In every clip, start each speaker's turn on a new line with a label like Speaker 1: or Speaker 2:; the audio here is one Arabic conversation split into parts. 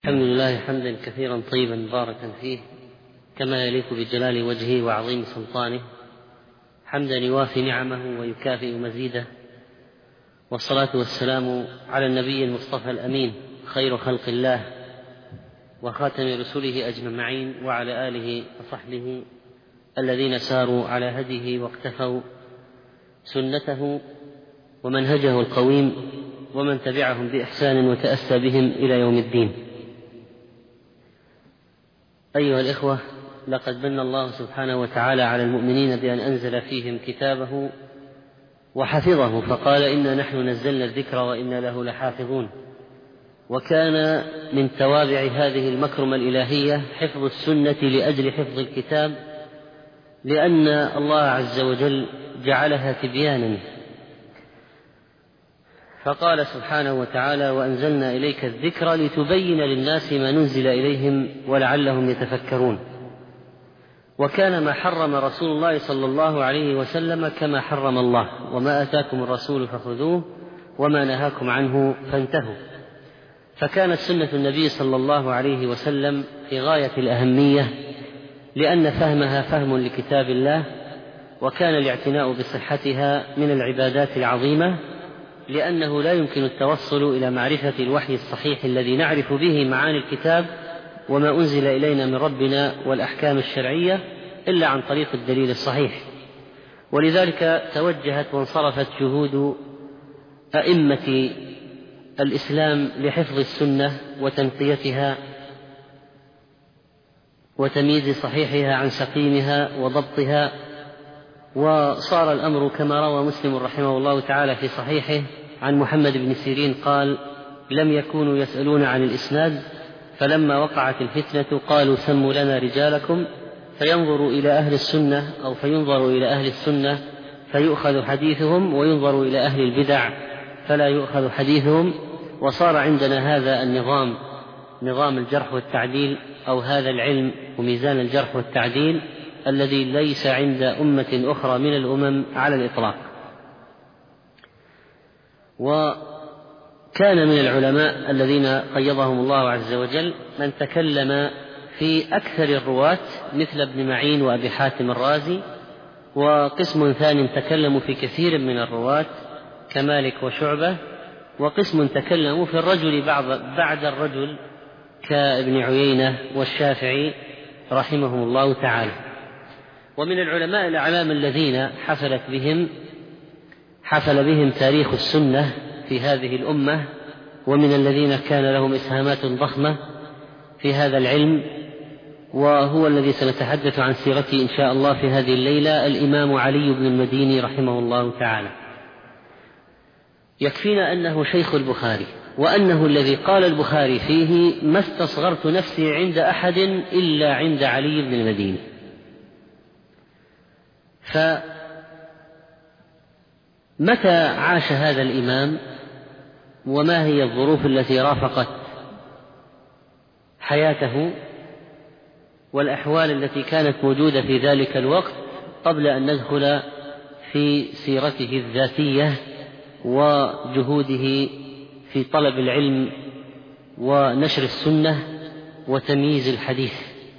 Speaker 1: الحمد لله حمدا كثيرا طيبا مباركا فيه كما يليق بجلال وجهه وعظيم سلطانه، حمدا يوافي نعمه ويكافئ مزيده، والصلاة والسلام على النبي المصطفى الأمين خير خلق الله وخاتم رسله أجمعين، وعلى آله وصحبه الذين ساروا على هديه واقتفوا سنته ومنهجه القويم، ومن تبعهم بإحسان وتأسى بهم إلى يوم الدين. أيها الإخوة، لقد من الله سبحانه وتعالى على المؤمنين بأن أنزل فيهم كتابه وحفظه، فقال: إنا نحن نزلنا الذكر وإنا له لحافظون. وكان من توابع هذه المكرمة الإلهية حفظ السنة لأجل حفظ الكتاب، لأن الله عز وجل جعلها تبيانا، فقال سبحانه وتعالى: وأنزلنا إليك الذكر لتبين للناس ما نزل إليهم ولعلهم يتفكرون. وكان ما حرم رسول الله صلى الله عليه وسلم كما حرم الله: وما آتاكم الرسول فخذوه وما نهاكم عنه فانتهوا. فكانت سنة النبي صلى الله عليه وسلم في غاية الأهمية، لأن فهمها فهم لكتاب الله، وكان الاعتناء بصحتها من العبادات العظيمة، لأنه لا يمكن التوصل إلى معرفة الوحي الصحيح الذي نعرف به معاني الكتاب وما أنزل إلينا من ربنا والأحكام الشرعية إلا عن طريق الدليل الصحيح. ولذلك توجهت وانصرفت جهود أئمة الإسلام لحفظ السنة وتنقيتها وتمييز صحيحها عن سقيمها وضبطها. وصار الأمر كما روى مسلم رحمه الله تعالى في صحيحه عن محمد بن سيرين قال: لم يكونوا يسألون عن الإسناد، فلما وقعت الفتنة قالوا: سموا لنا رجالكم، فينظر إلى أهل السنة أو فينظر إلى أهل السنة فيؤخذ حديثهم، وينظر إلى أهل البدع فلا يؤخذ حديثهم. وصار عندنا هذا النظام، نظام الجرح والتعديل، أو هذا العلم وميزان الجرح والتعديل الذي ليس عند أمة أخرى من الأمم على الإطلاق. وكان من العلماء الذين قيضهم الله عز وجل من تكلم في أكثر الرواة مثل ابن معين وأبي حاتم الرازي، وقسم ثاني تكلموا في كثير من الرواة كمالك وشعبة، وقسم تكلموا في الرجل بعد الرجل كابن عيينة والشافعي رحمهم الله تعالى. ومن العلماء الأعلام الذين حفل بهم تاريخ السنة في هذه الأمة، ومن الذين كان لهم إسهامات ضخمة في هذا العلم، وهو الذي سنتحدث عن سيرته إن شاء الله في هذه الليلة، الإمام علي بن المديني رحمه الله تعالى. يكفينا أنه شيخ البخاري، وأنه الذي قال البخاري فيه: ما استصغرت نفسي عند أحد إلا عند علي بن المديني. فمتى عاش هذا الإمام، وما هي الظروف التي رافقت حياته والأحوال التي كانت موجودة في ذلك الوقت، قبل أن ندخل في سيرته الذاتية وجهوده في طلب العلم ونشر السنة وتمييز الحديث.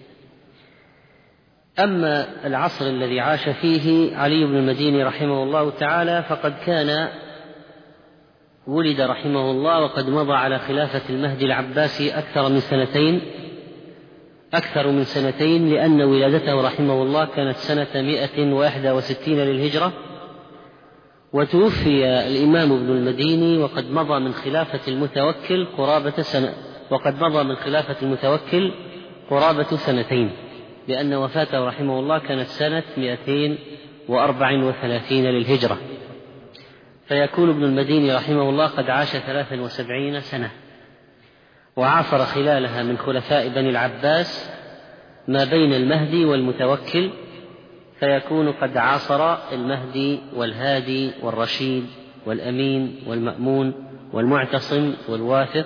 Speaker 1: أما العصر الذي عاش فيه علي بن المديني رحمه الله تعالى، فقد كان ولد رحمه الله وقد مضى على خلافة المهدي العباسي أكثر من سنتين، لأن ولادته رحمه الله كانت سنة 161 للهجرة، وتوفي الإمام ابن المديني وقد مضى من خلافة المتوكل قرابة سنتين، لأن وفاته رحمه الله كانت سنة 234 للهجرة، فيكون ابن المديني رحمه الله قد عاش 73 سنة، وعاصر خلالها من خلفاء بني العباس ما بين المهدي والمتوكل، فيكون قد عاصر المهدي والهادي والرشيد والأمين والمأمون والمعتصم والواثق،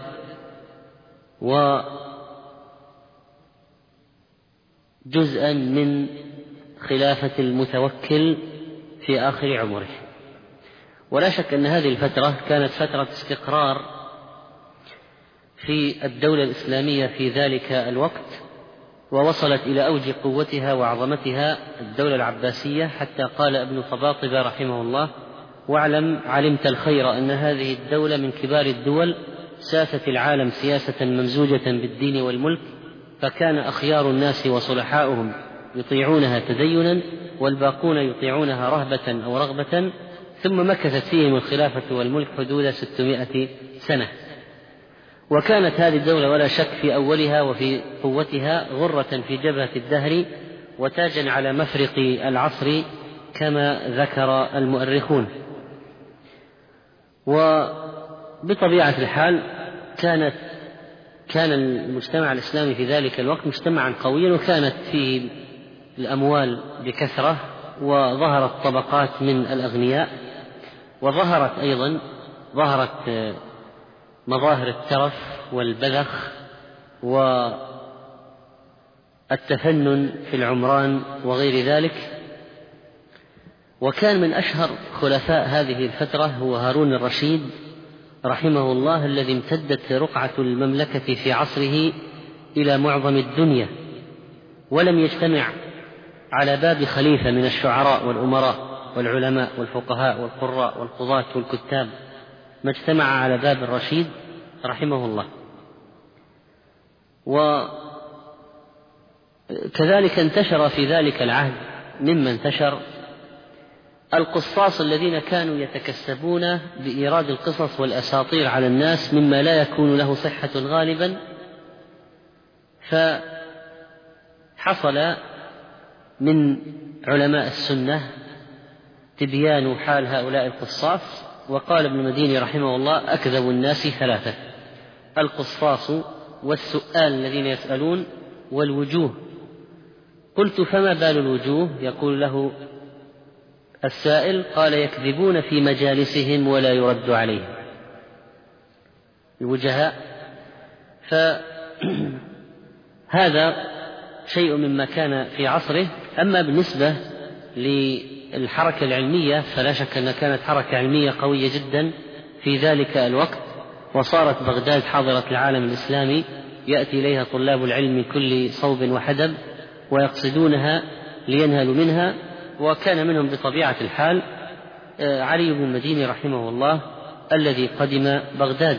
Speaker 1: وجزءا من خلافة المتوكل في آخر عمره. ولا شك أن هذه الفترة كانت فترة استقرار في الدولة الإسلامية في ذلك الوقت، ووصلت إلى أوج قوتها وعظمتها الدولة العباسية، حتى قال ابن طباطبة رحمه الله: واعلم علمت الخير أن هذه الدولة من كبار الدول ساست العالم سياسة ممزوجة بالدين والملك، فكان أخيار الناس وصلحاؤهم يطيعونها تدينا، والباقون يطيعونها رهبة أو رغبة، ثم مكثت فيهم الخلافة والملك حدود 600 سنة. وكانت هذه الدولة ولا شك في أولها وفي قوتها غرة في جبهة الدهر وتاجا على مفرق العصر كما ذكر المؤرخون. وبطبيعة الحال كان المجتمع الإسلامي في ذلك الوقت مجتمعا قويا، وكانت فيه الأموال بكثرة، وظهرت طبقات من الأغنياء، وظهرت أيضا مظاهر الترف والبذخ والتفنن في العمران وغير ذلك. وكان من أشهر خلفاء هذه الفترة هو هارون الرشيد رحمه الله، الذي امتدت رقعة المملكة في عصره إلى معظم الدنيا، ولم يجتمع على باب خليفة من الشعراء والأمراء والعلماء والفقهاء والقراء والقضاة والكتاب ما اجتمع على باب الرشيد رحمه الله. وكذلك انتشر في ذلك العهد مما انتشر القصاص الذين كانوا يتكسبون بإيراد القصص والأساطير على الناس مما لا يكون له صحة غالبا، فحصل من علماء السنة تبيان حال هؤلاء القصاص. وقال ابن المديني رحمه الله: أكذب الناس ثلاثة: القصاص والسؤال الذين يسألون والوجوه. قلت: فما بال الوجوه؟ يقول له السائل: قال: يكذبون في مجالسهم ولا يرد عليهم. الوجهاء. فهذا شيء مما كان في عصره. أما بالنسبة للحركة العلمية فلا شك أنها كانت حركة علمية قوية جدا في ذلك الوقت، وصارت بغداد حاضرة العالم الإسلامي، يأتي إليها طلاب العلم من كل صوب وحدب ويقصدونها لينهلوا منها. وكان منهم بطبيعة الحال علي بن المديني رحمه الله الذي قدم بغداد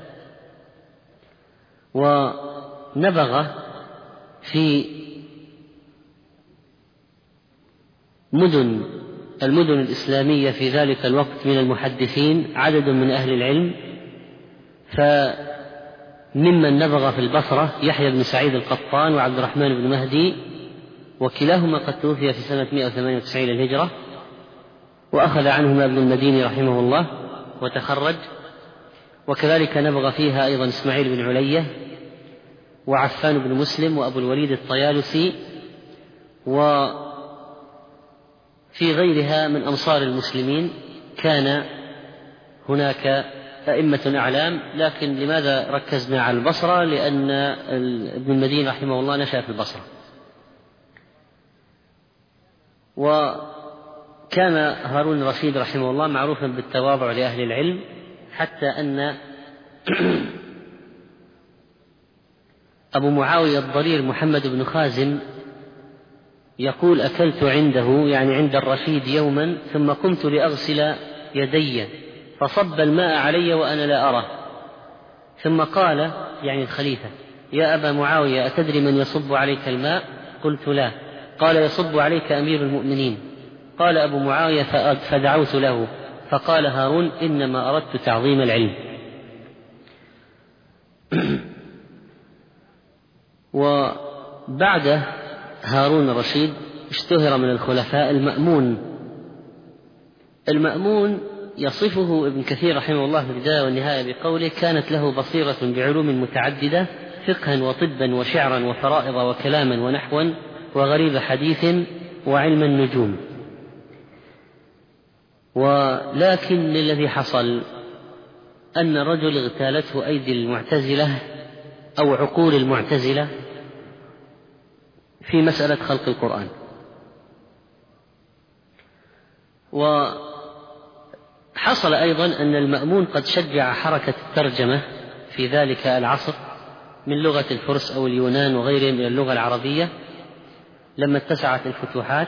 Speaker 1: ونبغ في المدن الإسلامية في ذلك الوقت من المحدثين عدد من أهل العلم. فممن نبغ في البصرة يحيى بن سعيد القطان وعبد الرحمن بن مهدي، وكلاهما قد توفي في سنة 198 للهجرة، وأخذ عنهما ابن المديني رحمه الله وتخرج. وكذلك نبغ فيها أيضا إسماعيل بن علية وعفان بن مسلم وأبو الوليد الطيالسي، وفي غيرها من أمصار المسلمين كان هناك أئمة أعلام. لكن لماذا ركزنا على البصرة؟ لأن ابن المديني رحمه الله نشأ في البصرة، وكان هارون الرشيد رحمه الله معروفا بالتواضع لأهل العلم، حتى أن أبو معاوية الضرير محمد بن خازم يقول: أكلت عنده، يعني عند الرشيد، يوما ثم قمت لأغسل يدي فصب الماء علي وأنا لا أرى، ثم قال، يعني الخليفة: يا أبا معاوية أتدري من يصب عليك الماء؟ قلت: لا. قال: يصب عليك أمير المؤمنين. قال أبو معاوية: فدعوت له، فقال هارون: إنما أردت تعظيم العلم. وبعد هارون الرشيد اشتهر من الخلفاء المأمون يصفه ابن كثير رحمه الله في البداية والنهاية بقوله: كانت له بصيرة بعلوم متعددة، فقها وطبا وشعرا وفرائض وكلاما ونحوا وغريب حديث وعلم النجوم. ولكن الذي حصل أن رجل اغتالته أيدي المعتزلة أو عقول المعتزلة في مسألة خلق القرآن. وحصل أيضا أن المأمون قد شجع حركة الترجمة في ذلك العصر من لغة الفرس أو اليونان وغيرهم من اللغة العربية لما اتسعت الفتوحات،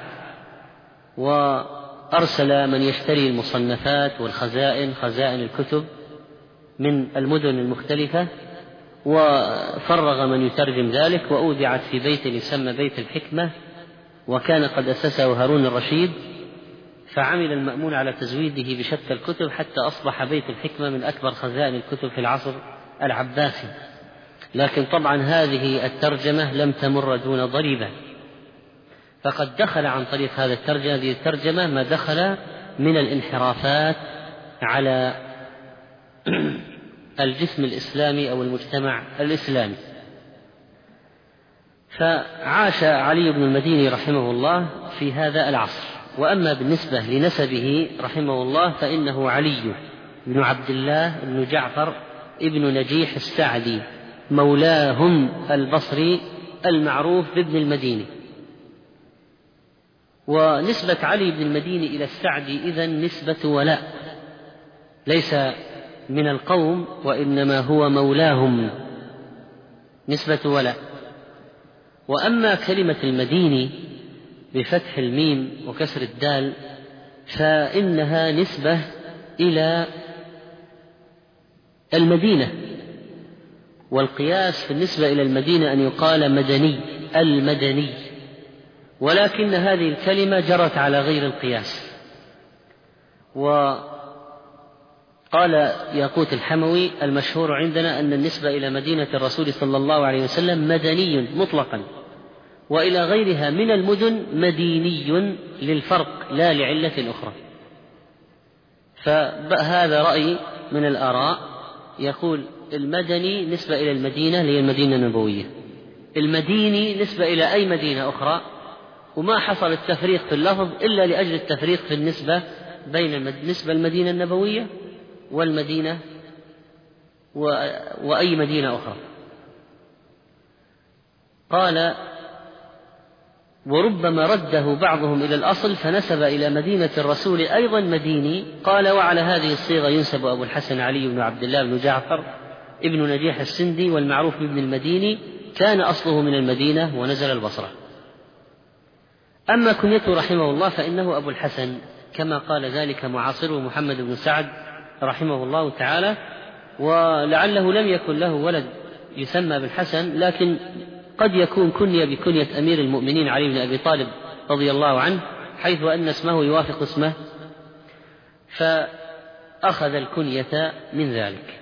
Speaker 1: وأرسل من يشتري المصنفات والخزائن، خزائن الكتب من المدن المختلفة، وفرغ من يترجم ذلك، وأودعت في بيت يسمى بيت الحكمة، وكان قد أسسه هارون الرشيد، فعمل المأمون على تزويده بشتى الكتب حتى أصبح بيت الحكمة من أكبر خزائن الكتب في العصر العباسي. لكن طبعا هذه الترجمة لم تمر دون ضريبة، فقد دخل عن طريق هذه الترجمة ما دخل من الانحرافات على الجسم الإسلامي أو المجتمع الإسلامي. فعاش علي بن المديني رحمه الله في هذا العصر. وأما بالنسبة لنسبه رحمه الله فإنه علي بن عبد الله بن جعفر ابن نجيح السعدي مولاهم البصري المعروف بابن المديني. ونسبة علي بن المديني إلى السعدي إذن نسبة ولاء، ليس من القوم، وإنما هو مولاهم، نسبة ولاء. وأما كلمة المديني بفتح الميم وكسر الدال فإنها نسبة إلى المدينة، والقياس بالنسبة إلى المدينة أن يقال مدني، المدني، ولكن هذه الكلمة جرت على غير القياس. وقال ياقوت الحموي: المشهور عندنا أن النسبة إلى مدينة الرسول صلى الله عليه وسلم مدني مطلقا، وإلى غيرها من المدن مديني للفرق لا لعلة أخرى. فهذا رأي من الآراء يقول المدني نسبة إلى المدينة هي المدينة النبوية، المديني نسبة إلى أي مدينة أخرى، وما حصل التفريق في اللفظ إلا لأجل التفريق في النسبة بين نسبة المدينة النبوية والمدينة وأي مدينة أخرى. قال: وربما رده بعضهم إلى الأصل فنسب إلى مدينة الرسول أيضا مديني. قال: وعلى هذه الصيغة ينسب أبو الحسن علي بن عبد الله بن جعفر ابن نجيح السندي والمعروف بابن المديني، كان أصله من المدينة ونزل البصرة. أما كنيته رحمه الله فإنه أبو الحسن، كما قال ذلك معاصره محمد بن سعد رحمه الله تعالى، ولعله لم يكن له ولد يسمى بالحسن، لكن قد يكون كنية بكنية أمير المؤمنين علي بن أبي طالب رضي الله عنه، حيث أن اسمه يوافق اسمه، فأخذ الكنية من ذلك.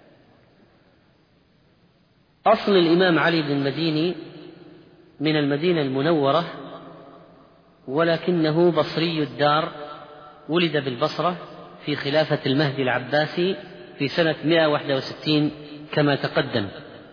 Speaker 1: أصل الإمام علي بن المديني من المدينة المنورة، ولكنه بصري الدار، ولد بالبصرة في خلافة المهدي العباسي في سنة 161 كما تقدم.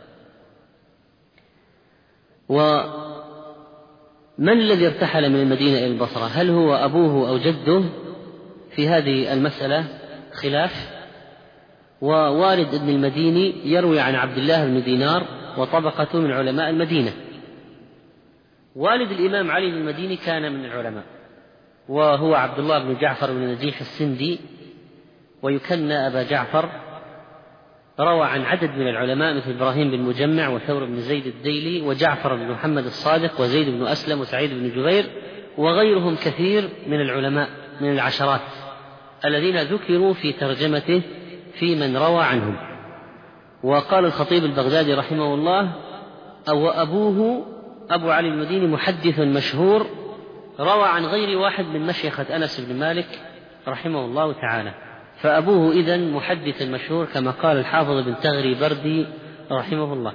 Speaker 1: ومن الذي ارتحل من المدينة إلى البصرة؟ هل هو أبوه أو جده؟ في هذه المسألة خلاف. ووالد ابن المديني يروي عن عبد الله بن دينار وطبقته من علماء المدينة. والد الإمام علي بن المديني كان من العلماء، وهو عبد الله بن جعفر بن نجيح السندي، ويكنى أبا جعفر. روى عن عدد من العلماء مثل إبراهيم بن مجمع وثور بن زيد الديلي وجعفر بن محمد الصادق وزيد بن أسلم وسعيد بن جبير وغيرهم كثير من العلماء من العشرات الذين ذكروا في ترجمته في من روى عنهم. وقال الخطيب البغدادي رحمه الله: أو أبوه أبو علي المديني محدث مشهور روى عن غير واحد من مشيخة أنس بن مالك رحمه الله تعالى، فأبوه إذن محدث مشهور كما قال الحافظ بن تغري بردي رحمه الله.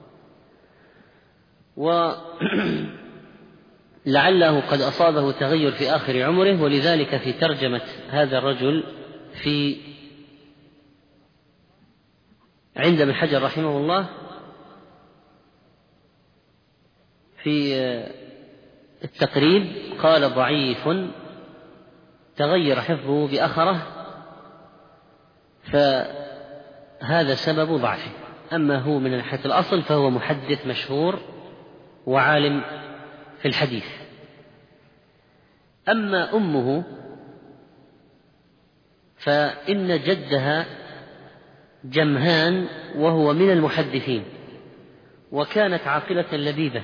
Speaker 1: ولعله قد أصابه تغير في آخر عمره، ولذلك في ترجمة هذا الرجل عند ابن حجر رحمه الله في التقريب قال: ضعيف تغير حفظه بأخره، فهذا سبب ضعفه. أما هو من ناحية الأصل فهو محدث مشهور وعالم في الحديث. أما أمه فإن جدها جمهان وهو من المحدثين، وكانت عاقلة لبيبة.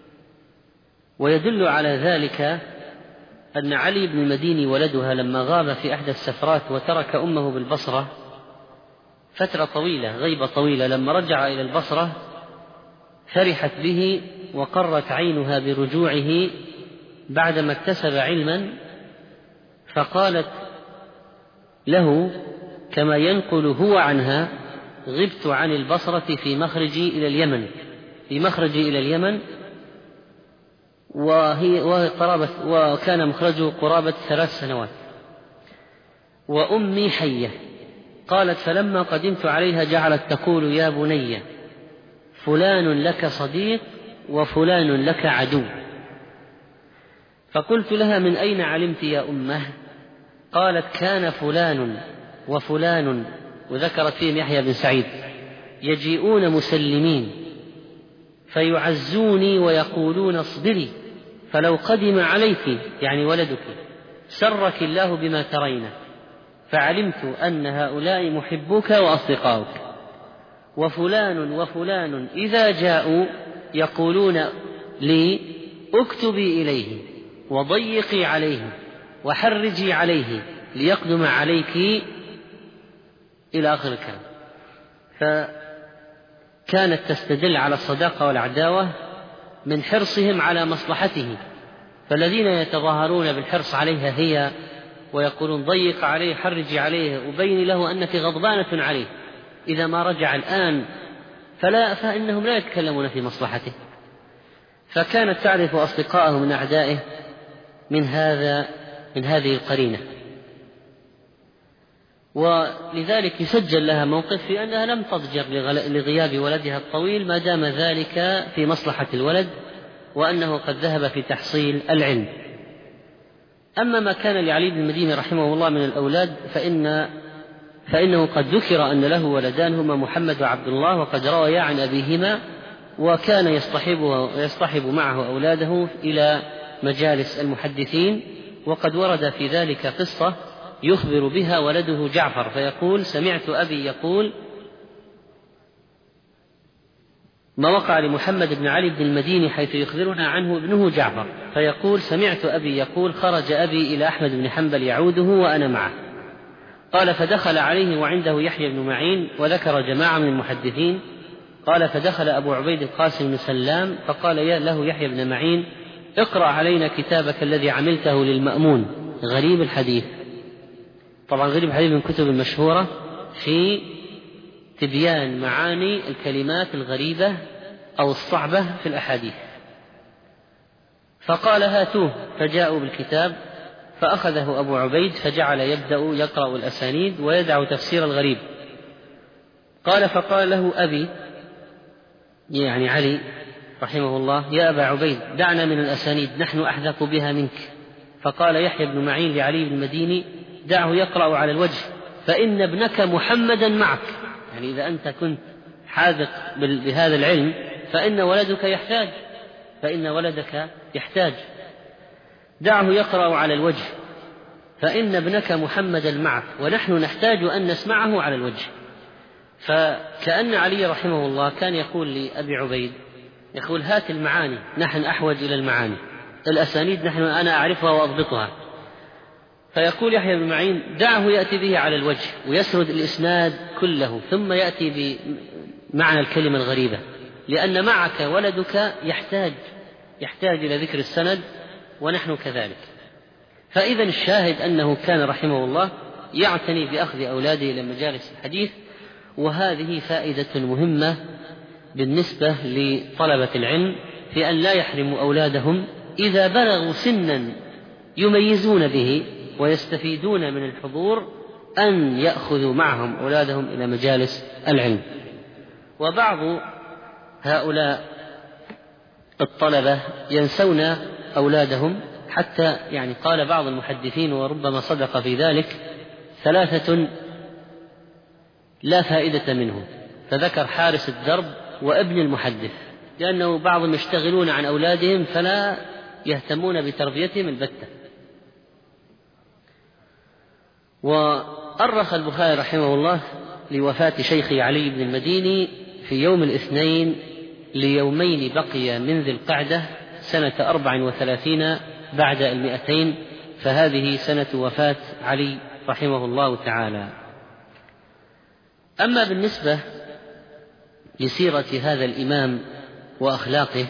Speaker 1: ويدل على ذلك أن علي بن المديني ولدها لما غاب في إحدى السفرات وترك أمه بالبصرة فترة طويلة، غيبة طويلة، لما رجع إلى البصرة فرحت به وقرت عينها برجوعه بعدما اكتسب علما، فقالت له كما ينقل هو عنها: غبت عن البصرة في مخرجي إلى اليمن وكان مخرجه قرابة 3 سنوات، وأمي حية. قالت: فلما قدمت عليها جعلت تقول: يا بني، فلان لك صديق وفلان لك عدو. فقلت لها: من أين علمت يا أمه؟ قالت: كان فلان وفلان، وذكرت فيهم يحيى بن سعيد، يجيئون مسلمين فيعزوني ويقولون: اصبري، فلو قدم عليك، يعني ولدك، سرك الله بما ترين، فعلمت أن هؤلاء محبوك وأصدقاؤك. وفلان وفلان إذا جاءوا يقولون لي: اكتبي إليه وضيقي عليه وحرجي عليه ليقدم عليك، إلى آخر الكلام. فكانت تستدل على الصداقة والعداوة من حرصهم على مصلحته، فالذين يتظاهرون بالحرص عليها هي ويقولون: ضيق عليه، حرجي عليه، وبين له أنك غضبانة عليه، إذا ما رجع الآن فإنهم لا يتكلمون في مصلحته. فكانت تعرف أصدقائه من أعدائه من هذه القرينة، ولذلك يسجل لها موقف في أنها لم تضجر لغياب ولدها الطويل ما دام ذلك في مصلحة الولد، وأنه قد ذهب في تحصيل العلم. أما ما كان لعلي بن المديني رحمه الله من الأولاد فإنه قد ذكر أن له ولدان هما محمد وعبد الله، وقد رويا عن أبيهما، وكان يصطحب معه أولاده إلى مجالس المحدثين. وقد ورد في ذلك قصة يخبر بها ولده جعفر، فيقول: سمعت أبي يقول ما وقع لمحمد بن علي بن المديني حيث يخبرنا عنه ابنه جعفر، فيقول: سمعت أبي يقول خرج أبي إلى أحمد بن حنبل يعوده وأنا معه. قال: فدخل عليه وعنده يحيى بن معين، وذكر جماعة من المحدثين. قال: فدخل أبو عبيد القاسم بن سلام فقال له يحيى بن معين: اقرأ علينا كتابك الذي عملته للمأمون، غريب الحديث. طبعا غريب الحديث من الكتب المشهورة في تبيان معاني الكلمات الغريبة أو الصعبة في الأحاديث. فقال: هاتوه، فجاءوا بالكتاب، فأخذه أبو عبيد فجعل يبدأ يقرأ الأسانيد ويدع تفسير الغريب. قال: فقال له أبي، يعني علي رحمه الله: يا أبا عبيد، دعنا من الأسانيد، نحن أحذق بها منك. فقال يحيى بن معين لعلي بن المديني: دعه يقرأ على الوجه، فإن ابنك محمدا معك. يعني إذا أنت كنت حاذق بهذا العلم فإن ولدك يحتاج. دعه يقرأ على الوجه، فإن ابنك محمدا معك، ونحن نحتاج أن نسمعه على الوجه. فكأن علي رحمه الله كان يقول لأبي عبيد، يقول: هات المعاني، نحن أحوج إلى المعاني، الأسانيد أنا أعرفها وأضبطها. فيقول يحيى بن معين: دعه يأتي به على الوجه ويسرد الإسناد كله، ثم يأتي بمعنى الكلمة الغريبة، لأن معك ولدك يحتاج إلى ذكر السند، ونحن كذلك. فإذا الشاهد أنه كان رحمه الله يعتني بأخذ أولاده إلى مجالس الحديث، وهذه فائدة مهمة بالنسبة لطلبة العلم في أن لا يحرموا أولادهم إذا بلغوا سنا يميزون به ويستفيدون من الحضور أن يأخذوا معهم أولادهم إلى مجالس العلم. وبعض هؤلاء الطلبة ينسون أولادهم، حتى يعني قال بعض المحدثين وربما صدق في ذلك: 3 لا فائدة منهم، فذكر حارس الدرب وابن المحدث، لأنه بعضهم يشتغلون عن أولادهم فلا يهتمون بتربيتهم البتة. وأرخ البخاري رحمه الله لوفاة شيخي علي بن المديني في يوم الاثنين ليومين بقي من ذي القعدة سنة 34 بعد 200، فهذه سنة وفاة علي رحمه الله تعالى. أما بالنسبة لسيرة هذا الإمام وأخلاقه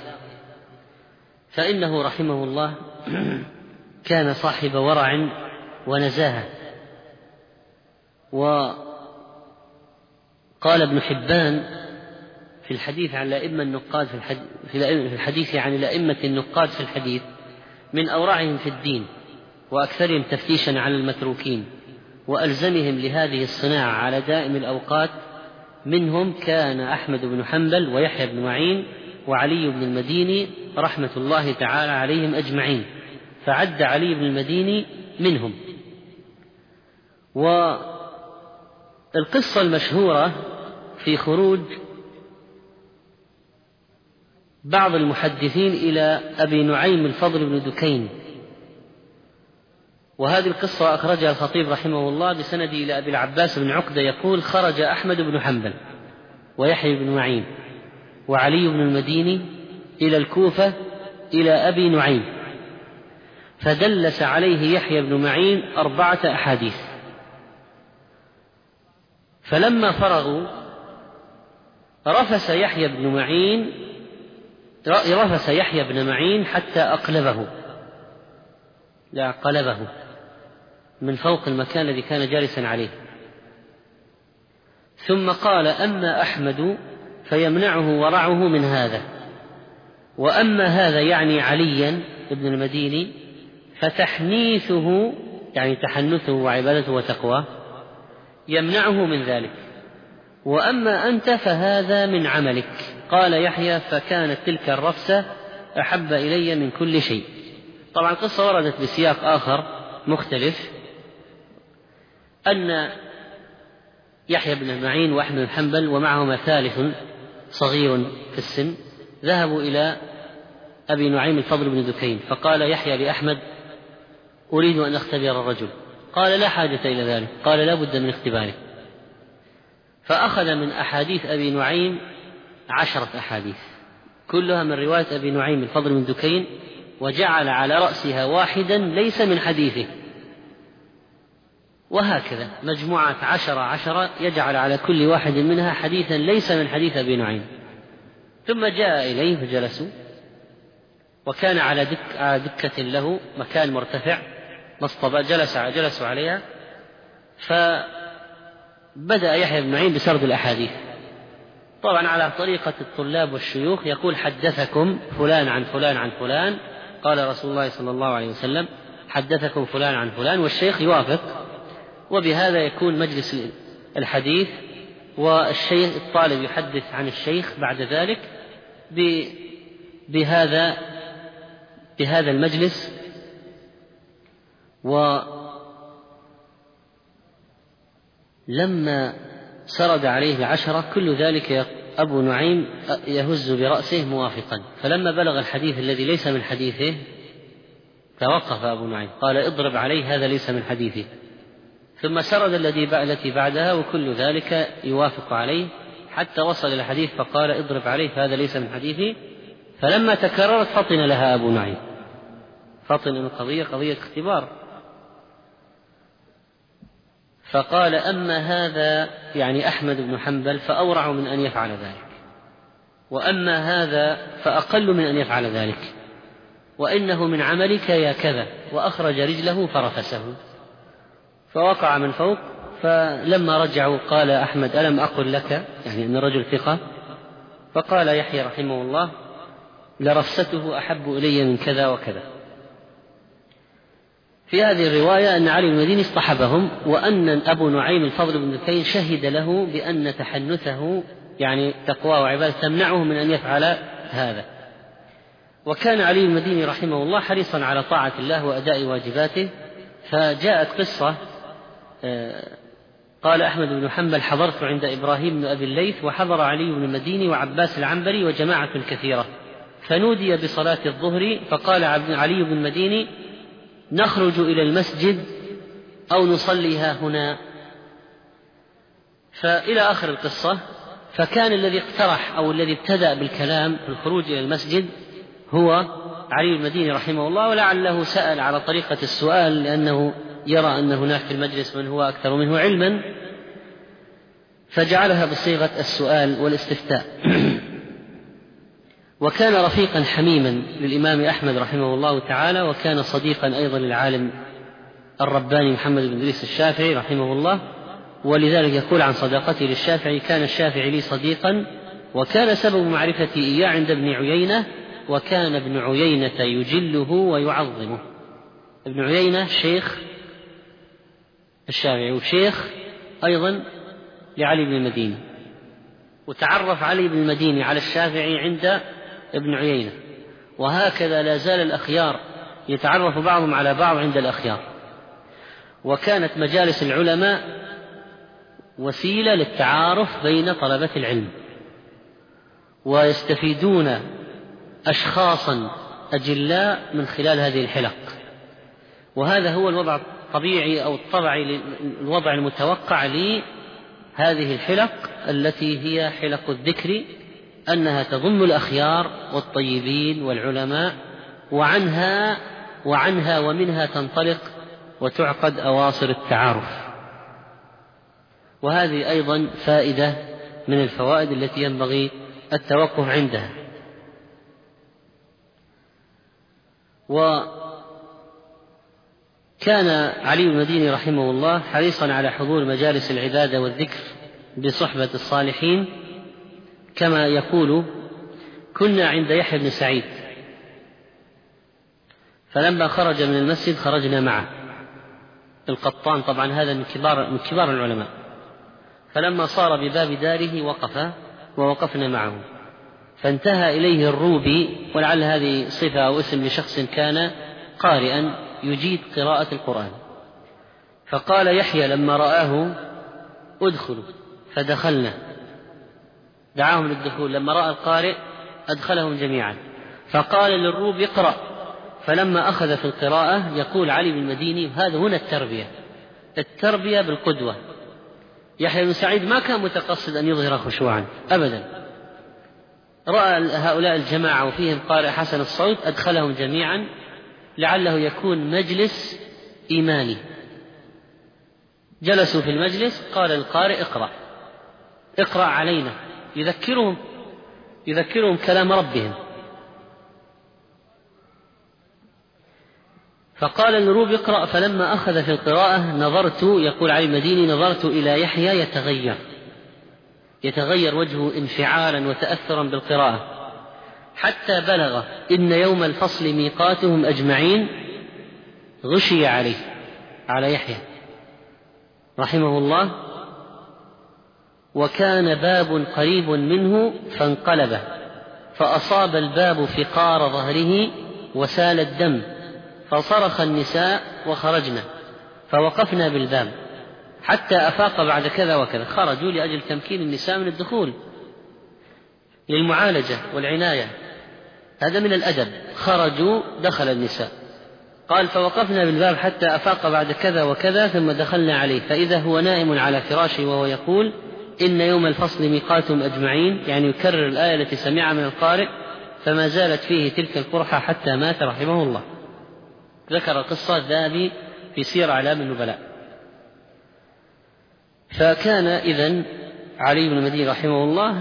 Speaker 1: فإنه رحمه الله كان صاحب ورع ونزاهة. وقال ابن حبان في الحديث عن الأئمة النقاد في الحديث عن الأئمة النقاد في الحديث: من أورعهم في الدين وأكثرهم تفتيشا على المتروكين وألزمهم لهذه الصناعة على دائم الأوقات منهم كان أحمد بن حنبل ويحيى بن معين وعلي بن المديني رحمة الله تعالى عليهم أجمعين، فعد علي بن المديني منهم. والقصة المشهورة في خروج بعض المحدثين إلى أبي نعيم الفضل بن دكين، وهذه القصة أخرجها الخطيب رحمه الله بسند إلى أبي العباس بن عقدة يقول: خرج أحمد بن حنبل ويحيى بن معين وعلي بن المديني إلى الكوفة إلى أبي نعيم، فدلس عليه يحيى بن معين 4 أحاديث، فلما فرغوا رفس يحيى بن معين حتى أقلبه من فوق المكان الذي كان جالسا عليه، ثم قال: أما أحمد فيمنعه ورعه من هذا، وأما هذا يعني عليا ابن المديني فتحنيثه يعني تحنثه وعبادته وتقواه يمنعه من ذلك، وأما أنت فهذا من عملك. قال يحيى: فكانت تلك الرفسة أحب إلي من كل شيء. طبعا القصة وردت بسياق آخر مختلف، أن يحيى بن معين وأحمد بن حنبل ومعهما ثالث صغير في السن ذهبوا إلى أبي نعيم الفضل بن دكين، فقال يحيى لأحمد: أريد أن أختبر الرجل. قال: لا حاجة إلى ذلك. قال: لا بد من اختباره. فأخذ من أحاديث أبي نعيم 10 أحاديث كلها من رواية أبي نعيم الفضل بن دكين، وجعل على رأسها واحدا ليس من حديثه، وهكذا مجموعة 10 يجعل على كل واحد منها حديثا ليس من حديث أبي نعيم. ثم جاء إليه فجلسوا، وكان على دكة له مكان مرتفع مصطبة جلسوا عليها، فبدأ يحيى بن معين بسرد الأحاديث، طبعا على طريقة الطلاب والشيوخ، يقول: حدثكم فلان عن فلان عن فلان قال رسول الله صلى الله عليه وسلم، حدثكم فلان عن فلان، والشيخ يوافق، وبهذا يكون مجلس الحديث، والشيخ الطالب يحدث عن الشيخ بعد ذلك بهذا المجلس. ولما سرد عليه 10 كل ذلك أبو نعيم يهز برأسه موافقا، فلما بلغ الحديث الذي ليس من حديثه توقف أبو نعيم قال: اضرب عليه، هذا ليس من حديثه. ثم سرد التي بعدها وكل ذلك يوافق عليه حتى وصل إلى الحديث فقال: اضرب عليه، فهذا ليس من حديثه. فلما تكررت فطن لها أبو نعيم، فطن القضية قضية اختبار، فقال: أما هذا يعني أحمد بن حنبل فأورع من أن يفعل ذلك، وأما هذا فأقل من أن يفعل ذلك، وإنه من عملك يا كذا، وأخرج رجله فرفسه فوقع من فوق. فلما رجعوا قال أحمد: ألم أقل لك، يعني أن الرجل ثقة؟ فقال يحيى رحمه الله: لرفسته أحب إلي من كذا وكذا. في هذه الرواية أن علي بن المديني اصطحبهم، وأن أبو نعيم الفضل بن دكين شهد له بأن تحنثه يعني تقواه وعبادته تمنعه من أن يفعل هذا. وكان علي بن المديني رحمه الله حريصا على طاعة الله وأداء واجباته، فجاءت قصة قال أحمد بن حنبل: حضرت عند إبراهيم بن أبي الليث، وحضر علي بن المديني وعباس العنبري وجماعة كثيرة، فنودي بصلاة الظهر، فقال علي بن المديني: نخرج إلى المسجد أو نصلي ها هنا؟ فإلى آخر القصة. فكان الذي اقترح أو الذي ابتدأ بالكلام في الخروج إلى المسجد هو علي بن المديني رحمه الله، ولعله سأل على طريقة السؤال لأنه يرى أن هناك في المجلس من هو أكثر منه علما، فجعلها بصيغة السؤال والاستفتاء. وكان رفيقا حميما للإمام أحمد رحمه الله تعالى، وكان صديقا أيضا للعالم الرباني محمد بن إدريس الشافعي رحمه الله، ولذلك يقول عن صداقته للشافعي: كان الشافعي لي صديقا، وكان سبب معرفتي إياه عند ابن عيينة، وكان ابن عيينة يجله ويعظمه. ابن عيينة شيخ الشافعي وشيخ أيضا لعلي بن المديني، وتعرف علي بن المديني على الشافعي عند ابن عيينة، وهكذا لا زال الأخيار يتعرف بعضهم على بعض عند الأخيار. وكانت مجالس العلماء وسيلة للتعارف بين طلبة العلم، ويستفيدون أشخاصا أجلاء من خلال هذه الحلق. وهذا هو الوضع الطبيعي أو الوضع المتوقع لهذه الحلق التي هي حلق الذكر، أنها تضم الأخيار والطيبين والعلماء، وعنها ومنها تنطلق وتعقد أواصر التعارف. وهذه أيضا فائدة من الفوائد التي ينبغي التوقف عندها. وكان علي بن المديني رحمه الله حريصا على حضور مجالس العبادة والذكر بصحبة الصالحين، كما يقول: كنا عند يحيى بن سعيد، فلما خرج من المسجد خرجنا معه. القطان طبعا هذا من كبار العلماء، فلما صار بباب داره ووقفنا معه، فانتهى إليه الروبي، ولعل هذه صفة أو اسم لشخص كان قارئا يجيد قراءة القرآن. فقال يحيى لما رآه: ادخلوا، فدخلنا، دعاهم للدخول. لما رأى القارئ أدخلهم جميعا، فقال للروبي: اقرأ. فلما أخذ في القراءة يقول علي بن المديني: هذا هنا التربية بالقدوة. يحيى بن سعيد ما كان متقصد أن يظهر خشوعا أبدا، رأى هؤلاء الجماعة وفيهم قارئ حسن الصوت، أدخلهم جميعا لعله يكون مجلس إيماني. جلسوا في المجلس، قال القارئ: اقرأ علينا، يذكرهم كلام ربهم. فقال الروبي: اقرأ. فلما أخذ في القراءة نظرت، يقول علي المديني: نظرت إلى يحيى يتغير وجهه انفعالا وتأثرا بالقراءة، حتى بلغ: إن يوم الفصل ميقاتهم أجمعين. غشي على يحيى رحمه الله، وكان باب قريب منه فانقلب، فأصاب الباب فقار ظهره وسال الدم، فصرخ النساء وخرجنا، فوقفنا بالباب حتى أفاق بعد كذا وكذا. خرجوا لأجل تمكين النساء من الدخول للمعالجة والعناية، هذا من الأدب. خرجوا، دخل النساء. قال: فوقفنا بالباب حتى أفاق بعد كذا وكذا، ثم دخلنا عليه، فإذا هو نائم على فراشه وهو يقول: إن يوم الفصل ميقاتهم أجمعين، يعني يكرر الآية التي سمعها من القارئ، فما زالت فيه تلك القرحة حتى مات رحمه الله. ذكر قصة الذهبي في سير أعلام النبلاء. فكان إذن علي بن المديني رحمه الله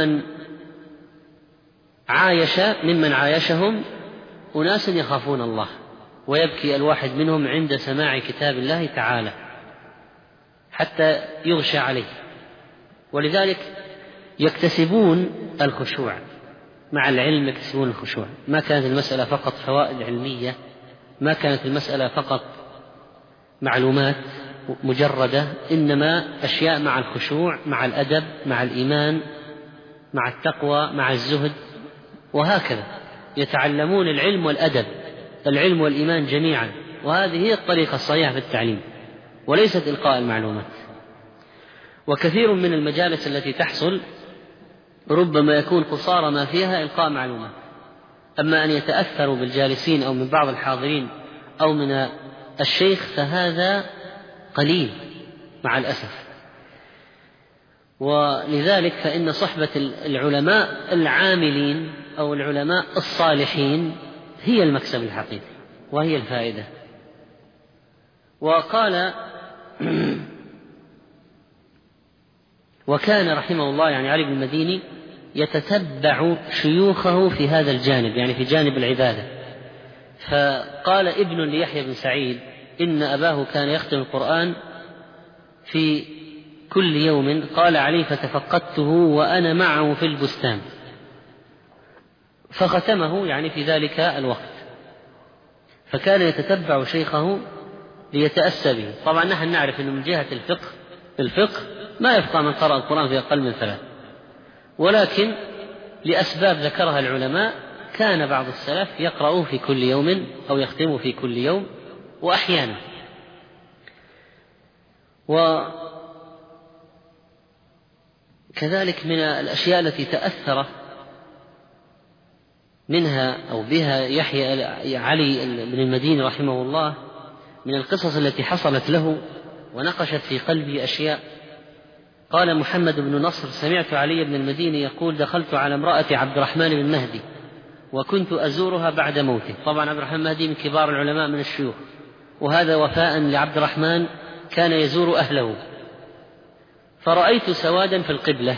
Speaker 1: ممن عايشهم أناس يخافون الله، ويبكي الواحد منهم عند سماع كتاب الله تعالى حتى يغشى عليه، ولذلك يكتسبون الخشوع مع العلم، يكتسبون الخشوع. ما كانت المسألة فقط فوائد علمية، ما كانت المسألة فقط معلومات مجردة، إنما أشياء مع الخشوع، مع الأدب، مع الإيمان، مع التقوى، مع الزهد، وهكذا يتعلمون العلم والأدب، العلم والإيمان جميعا. وهذه هي الطريقة الصحيحة في التعليم، وليست إلقاء المعلومات. وكثير من المجالس التي تحصل ربما يكون قصارى ما فيها إلقاء معلومات، أما أن يتأثروا بالجالسين أو من بعض الحاضرين أو من الشيخ فهذا قليل مع الأسف. ولذلك فإن صحبة العلماء العاملين أو العلماء الصالحين هي المكسب الحقيقي وهي الفائدة. وقال وكان رحمه الله يعني علي بن المديني يتتبع شيوخه في هذا الجانب، يعني في جانب العبادة. فقال ابن ليحيى بن سعيد إن أباه كان يختم القرآن في كل يوم، قال علي فتفقدته وأنا معه في البستان فختمه يعني في ذلك الوقت، فكان يتتبع شيخه ليتأسى به. طبعا نحن نعرف أنه من جهة الفقه ما يبقى من قرأ القرآن في أقل من 3، ولكن لأسباب ذكرها العلماء كان بعض السلف يقرأه في كل يوم أو يختمه في كل يوم وأحيانا. وكذلك من الأشياء التي تأثر منها أو بها يحيى علي بن المديني رحمه الله من القصص التي حصلت له ونقشت في قلبي أشياء. قال محمد بن نصر سمعت علي بن المديني يقول دخلت على امرأة عبد الرحمن بن مهدي وكنت أزورها بعد موته. طبعا عبد الرحمن مهدي من كبار العلماء من الشيوخ، وهذا وفاء لعبد الرحمن كان يزور أهله. فرأيت سوادا في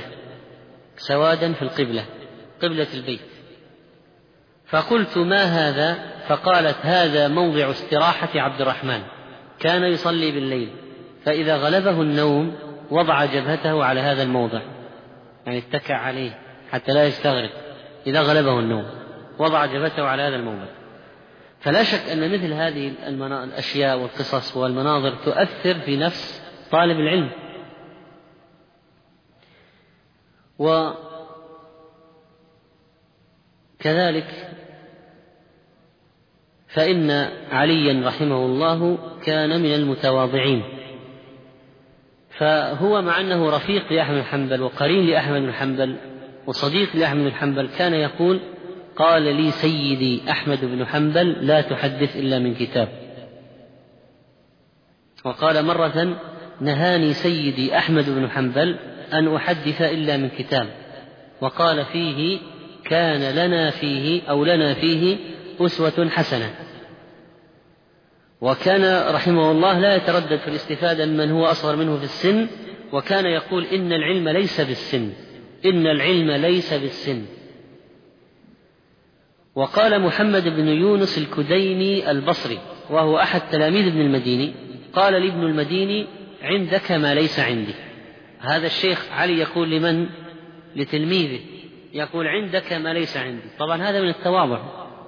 Speaker 1: القبلة قبلة البيت، فقلت ما هذا؟ فقالت هذا موضع استراحة عبد الرحمن، كان يصلي بالليل فإذا غلبه النوم وضع جبهته على هذا الموضع، يعني اتكأ عليه حتى لا يستغرق، إذا غلبه النوم وضع جبهته على هذا الموضع. فلا شك أن مثل هذه الأشياء والقصص والمناظر تؤثر في نفس طالب العلم. وكذلك فإن عليا رحمه الله كان من المتواضعين، فهو مع أنه رفيق لأحمد بن حنبل وقرين لأحمد بن حنبل وصديق لأحمد بن حنبل كان يقول قال لي سيدي أحمد بن حنبل لا تحدث إلا من كتاب. وقال مرة نهاني سيدي أحمد بن حنبل أن أحدث إلا من كتاب، وقال فيه كان لنا فيه أسوة حسنة. وكان رحمه الله لا يتردد في الاستفادة ممن هو أصغر منه في السن، وكان يقول إن العلم ليس بالسن. وقال محمد بن يونس الكديني البصري وهو أحد تلاميذ ابن المديني قال لابن المديني عندك ما ليس عندي. هذا الشيخ علي يقول لمن؟ لتلميذه، يقول عندك ما ليس عندي. طبعا هذا من التواضع.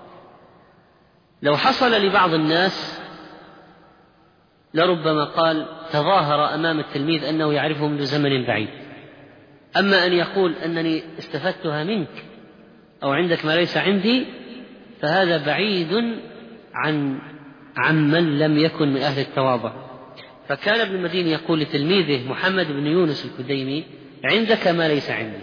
Speaker 1: لو حصل لبعض الناس لربما قال تظاهر أمام التلميذ أنه يعرفه منذ زمن بعيد، أما أن يقول أنني استفدتها منك أو عندك ما ليس عندي فهذا بعيد عن من لم يكن من أهل التواضع. فكان ابن المديني يقول لتلميذه محمد بن يونس الكديمي عندك ما ليس عندي.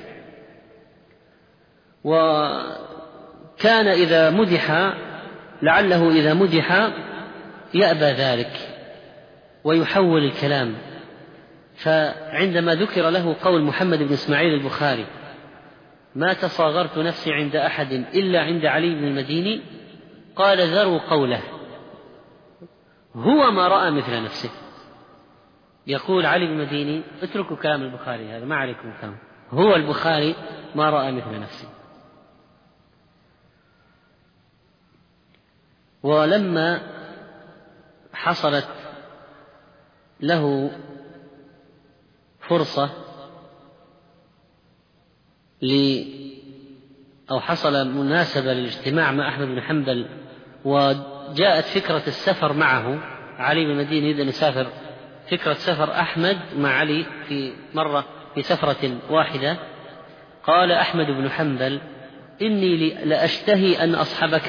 Speaker 1: وكان إذا مدح لعله إذا مدح يأبى ذلك ويحول الكلام. فعندما ذكر له قول محمد بن إسماعيل البخاري ما تصاغرت نفسي عند أحد إلا عند علي بن المديني، قال ذروا قوله، هو ما رأى مثل نفسه. يقول علي بن المديني اتركوا كلام البخاري، هذا ما عليكم كلام، هو البخاري ما رأى مثل نفسه. ولما حصلت له فرصة أو حصل مناسبة للاجتماع مع أحمد بن حنبل وجاءت فكرة السفر معه، علي بن المديني يريد أن يسافر، فكرة سفر أحمد مع علي في مرة في سفرة واحدة، قال أحمد بن حنبل إني لأشتهي أن أصحبك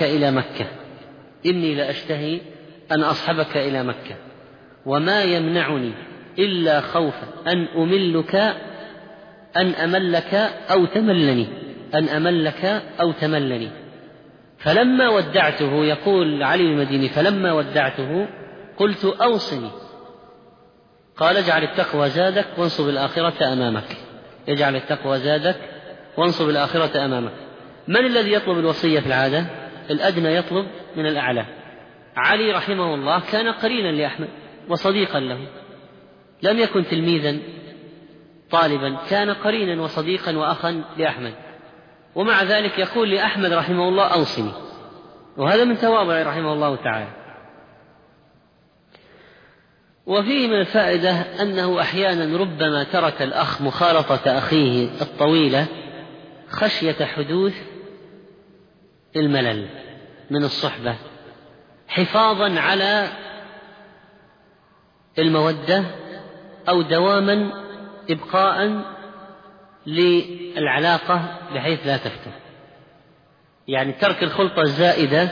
Speaker 1: إلى مكة وما يمنعني إلا خوفا أن أملك أو تملني. فلما ودعته، يقول علي المديني فلما ودعته قلت أوصني، قال اجعل التقوى زادك وانصب الآخرة أمامك. اجعل التقوى زادك وانصب الآخرة أمامك. من الذي يطلب الوصية في العادة؟ الأدنى يطلب من الأعلى. علي رحمه الله كان قرينا لأحمد وصديقا له، لم يكن تلميذا طالبا، كان قرينا وصديقا وأخا لأحمد، ومع ذلك يقول لأحمد رحمه الله أوصني، وهذا من تواضع رحمه الله تعالى. وفيه من الفائدة أنه أحيانا ربما ترك الأخ مخالطة أخيه الطويلة خشية حدوث الملل من الصحبة، حفاظا على المودة أو دواما إبقاء للعلاقة بحيث لا تفتر، يعني ترك الخلطة الزائدة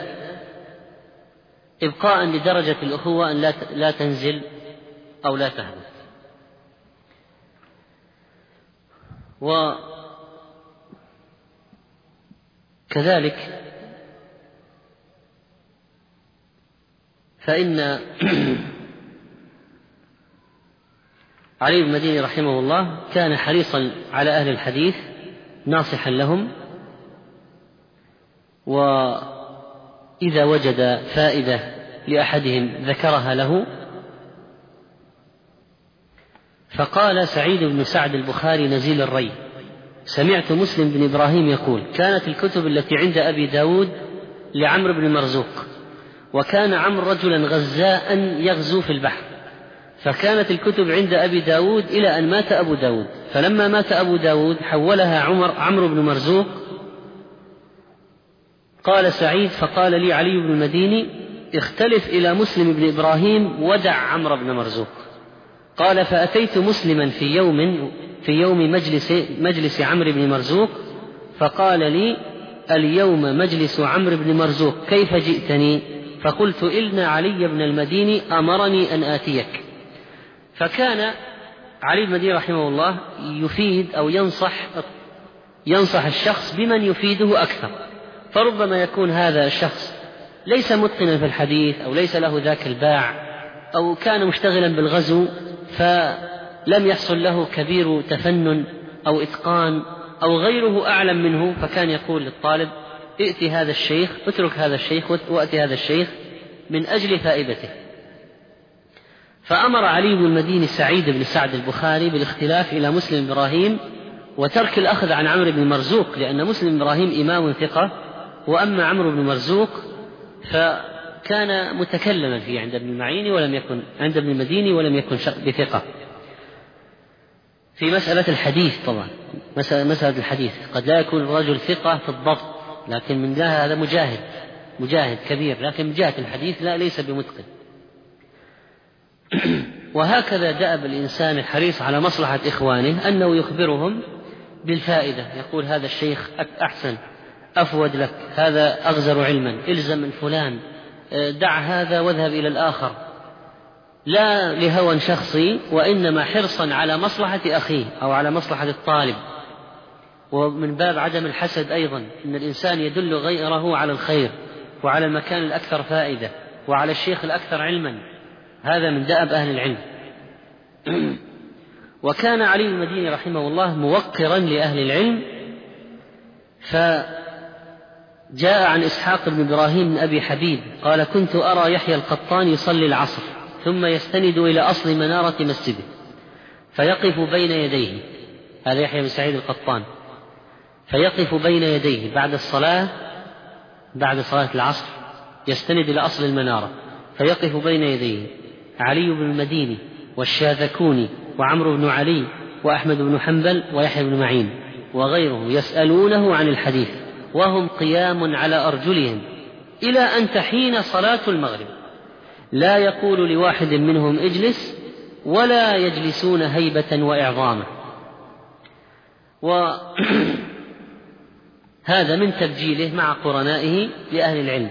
Speaker 1: إبقاء لدرجة الأخوة أن لا تنزل أو لا تهبط. وكذلك فإن علي بن المديني رحمه الله كان حريصا على أهل الحديث ناصحا لهم، وإذا وجد فائدة لأحدهم ذكرها له. فقال سعيد بن سعد البخاري نزيل الري: سمعت مسلم بن إبراهيم يقول: كانت الكتب التي عند أبي داود لعمرو بن مرزوق، وكان عمرو رجلا غزاء يغزو في البحر، فكانت الكتب عند أبي داود إلى أن مات أبو داود، فلما مات أبو داود حولها عمرو بن مرزوق. قال سعيد: فقال لي علي بن المديني: اختلف إلى مسلم بن إبراهيم ودع عمرو بن مرزوق. قال: فأتيت مسلما في يوم مجلس عمرو بن مرزوق، فقال لي: اليوم مجلس عمرو بن مرزوق، كيف جئتني؟ فقلت: إن علي بن المديني أمرني أن آتيك. فكان علي بن المديني رحمه الله يفيد أو ينصح الشخص بمن يفيده أكثر، فربما يكون هذا الشخص ليس متقنا في الحديث أو ليس له ذاك الباع أو كان مشتغلا بالغزو فلم يحصل له كبير تفنن أو إتقان أو غيره أعلم منه، فكان يقول للطالب: ائت هذا الشيخ، اترك هذا الشيخ وأتي هذا الشيخ من أجل فائدته. فأمر علي بن المديني سعيد بن سعد البخاري بالاختلاف إلى مسلم إبراهيم وترك الأخذ عن عمرو بن مرزوق، لأن مسلم إبراهيم إمام ثقة، وأما عمرو بن مرزوق فكان متكلما فيه عند ابن المديني ولم يكن بثقة في مسألة الحديث. طبعا مسألة الحديث قد لا يكون الرجل ثقة في الضبط، لكن من جهة هذا مجاهد كبير، لكن من جهة الحديث ليس بمتقن. وهكذا دأب الإنسان الحريص على مصلحة إخوانه أنه يخبرهم بالفائدة، يقول: هذا الشيخ أحسن، أفود لك، هذا أغزر علما، إلزم من فلان، دع هذا واذهب إلى الآخر، لا لهوى شخصي، وإنما حرصا على مصلحة أخيه أو على مصلحة الطالب. ومن باب عدم الحسد أيضا، إن الإنسان يدل غيره على الخير وعلى المكان الأكثر فائدة وعلى الشيخ الأكثر علما، هذا من دأب أهل العلم. وكان علي بن المديني رحمه الله موقرا لأهل العلم، فجاء عن إسحاق بن إبراهيم بن أبي حبيب قال: كنت أرى يحيى القطان يصلي العصر ثم يستند إلى أصل منارة مسجده فيقف بين يديه، هذا يحيى بن سعيد القطان، فيقف بين يديه بعد صلاة العصر، يستند إلى أصل المنارة فيقف بين يديه علي بن المديني والشاذكوني وعمرو بن علي وأحمد بن حنبل ويحيى بن معين وغيره يسألونه عن الحديث وهم قيام على أرجلهم إلى أن تحين صلاة المغرب، لا يقول لواحد منهم اجلس ولا يجلسون هيبة وإعظاما. وهذا من تبجيله مع قرنائه لأهل العلم.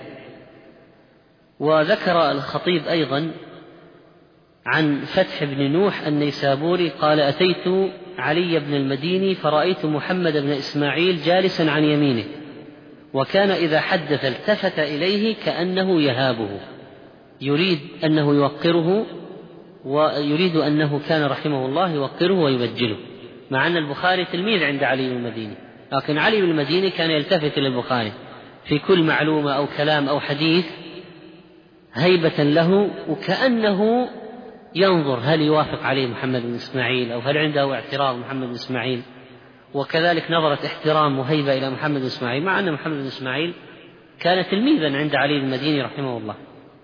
Speaker 1: وذكر الخطيب أيضا عن فتح بن نوح النيسابوري قال: أتيت علي بن المديني فرأيت محمد بن إسماعيل جالسا عن يمينه، وكان إذا حدث التفت إليه كأنه يهابه، يريد أنه يوقره، ويريد أنه كان رحمه الله يوقره ويبجله، مع أن البخاري تلميذ عند علي بن المديني، لكن علي بن المديني كان يلتفت إلى البخاري في كل معلومة أو كلام أو حديث هيبة له، وكأنه ينظر هل يوافق عليه محمد بن إسماعيل أو هل عنده اعتراض محمد بن إسماعيل، وكذلك نظرة احترام وهيبة إلى محمد بن إسماعيل، مع أن محمد بن إسماعيل كان تلميذا عند علي بن المديني رحمه الله.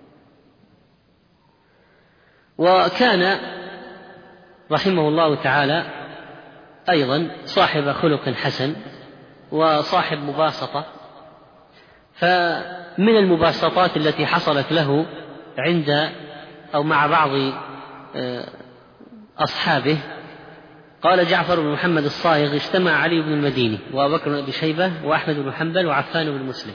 Speaker 1: وكان رحمه الله تعالى أيضا صاحب خلق حسن وصاحب مباسطة، فمن المباسطات التي حصلت له عند أو مع بعض أصحابه، قال جعفر بن محمد الصايغ: اجتمع علي بن المديني وأبو بكر بن أبي شيبة وأحمد بن حنبل وعفان بن مسلم،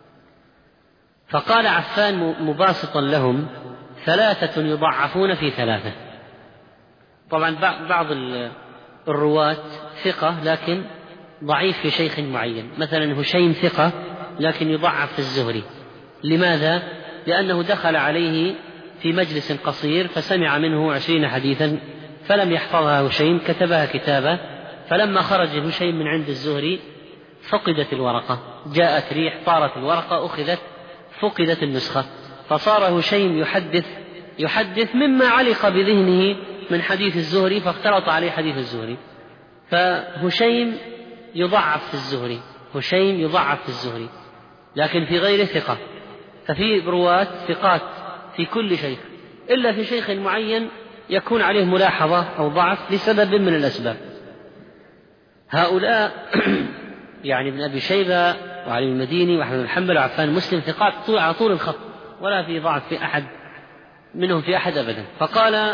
Speaker 1: فقال عفان مباسطا لهم: 3 يضعفون في 3. طبعا بعض الرواة ثقة لكن ضعيف في شيخ معين، مثلا هشيم ثقة لكن يضعف في الزهري. لماذا؟ لأنه دخل عليه في مجلس قصير فسمع منه 20 حديثا فلم يحفظها هشيم، كتبها كتابة، فلما خرج هشيم من عند الزهري فقدت الورقة، جاءت ريح طارت الورقة أخذت، فقدت النسخة، فصار هشيم يحدث مما علق بذهنه من حديث الزهري، فاختلط عليه حديث الزهري، فهشيم يضعف في الزهري لكن في غيره ثقة. ففي رواة ثقات في كل شيخ، إلا في شيخ معين يكون عليه ملاحظة أو ضعف لسبب من الأسباب. هؤلاء يعني ابن أبي شيبة وعلي بن المديني وأحمد بن حنبل وعفان مسلم ثقات على طول الخط، ولا في ضعف في أحد منهم في أحد أبدا. فقال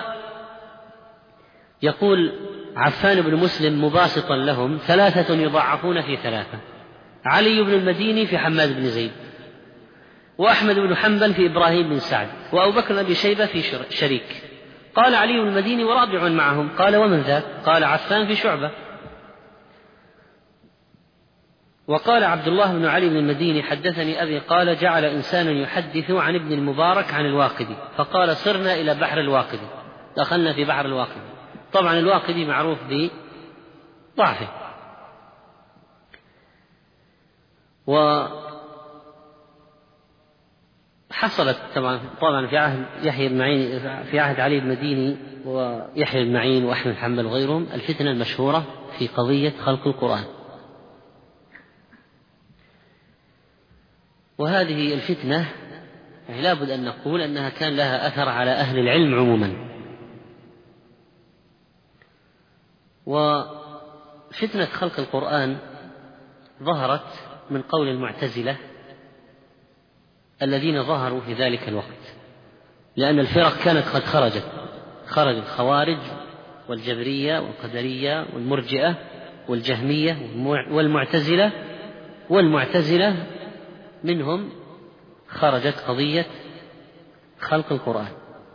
Speaker 1: يقول عفان بن مسلم مباسطا لهم: 3 يضعفون في 3، علي بن المديني في حماد بن زيد، وأحمد بن حنبل في إبراهيم بن سعد، وأبو بكر بن أبي شيبة في شريك. قال علي بن المديني: ورابع معهم. قال: ومن ذاك؟ قال: عفان في شعبة. وقال عبد الله بن علي بن المديني: حدثني أبي قال: جعل إنسان يحدث عن ابن المبارك عن الواقدي، فقال: صرنا إلى بحر الواقدي، دخلنا في بحر الواقدي. طبعا الواقدي معروف بضعفه. وحصلت طبعا في عهد يحيى بن معين، في عهد علي بن المديني ويحيى بن معين وأحمد بن حنبل وغيرهم، الفتنة المشهورة في قضية خلق القرآن. وهذه الفتنة لا بد أن نقول أنها كان لها أثر على أهل العلم عموما. وفتنة خلق القرآن ظهرت من قول المعتزلة الذين ظهروا في ذلك الوقت، لأن الفرق كانت قد خرج الخوارج والجبرية والقدرية والمرجئة والجهمية والمعتزلة منهم خرجت قضية خلق القرآن،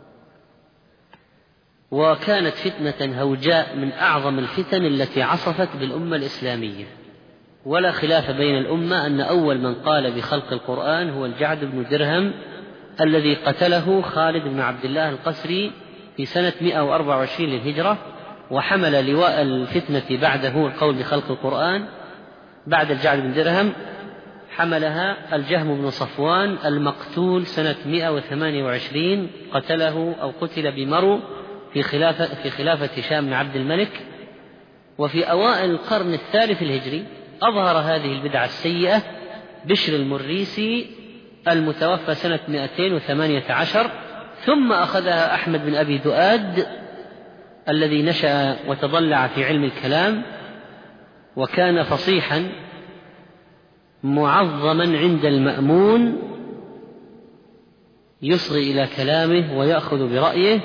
Speaker 1: وكانت فتنة هوجاء من أعظم الفتن التي عصفت بالأمة الإسلامية، ولا خلاف بين الأمة أن أول من قال بخلق القرآن هو الجعد بن درهم الذي قتله خالد بن عبد الله القسري في سنة 124 للهجرة، وحمل لواء الفتنة بعده القول بخلق القرآن بعد الجعد بن درهم حملها الجهم بن صفوان المقتول سنة 128، قتله أو قتل بمرو في خلافة هشام بن عبد الملك. وفي أوائل القرن الثالث الهجري أظهر هذه البدعة السيئة بشر المريسي المتوفى سنة 218، ثم أخذها أحمد بن أبي دؤاد الذي نشأ وتضلع في علم الكلام وكان فصيحا معظما عند المأمون، يصغي إلى كلامه ويأخذ برأيه.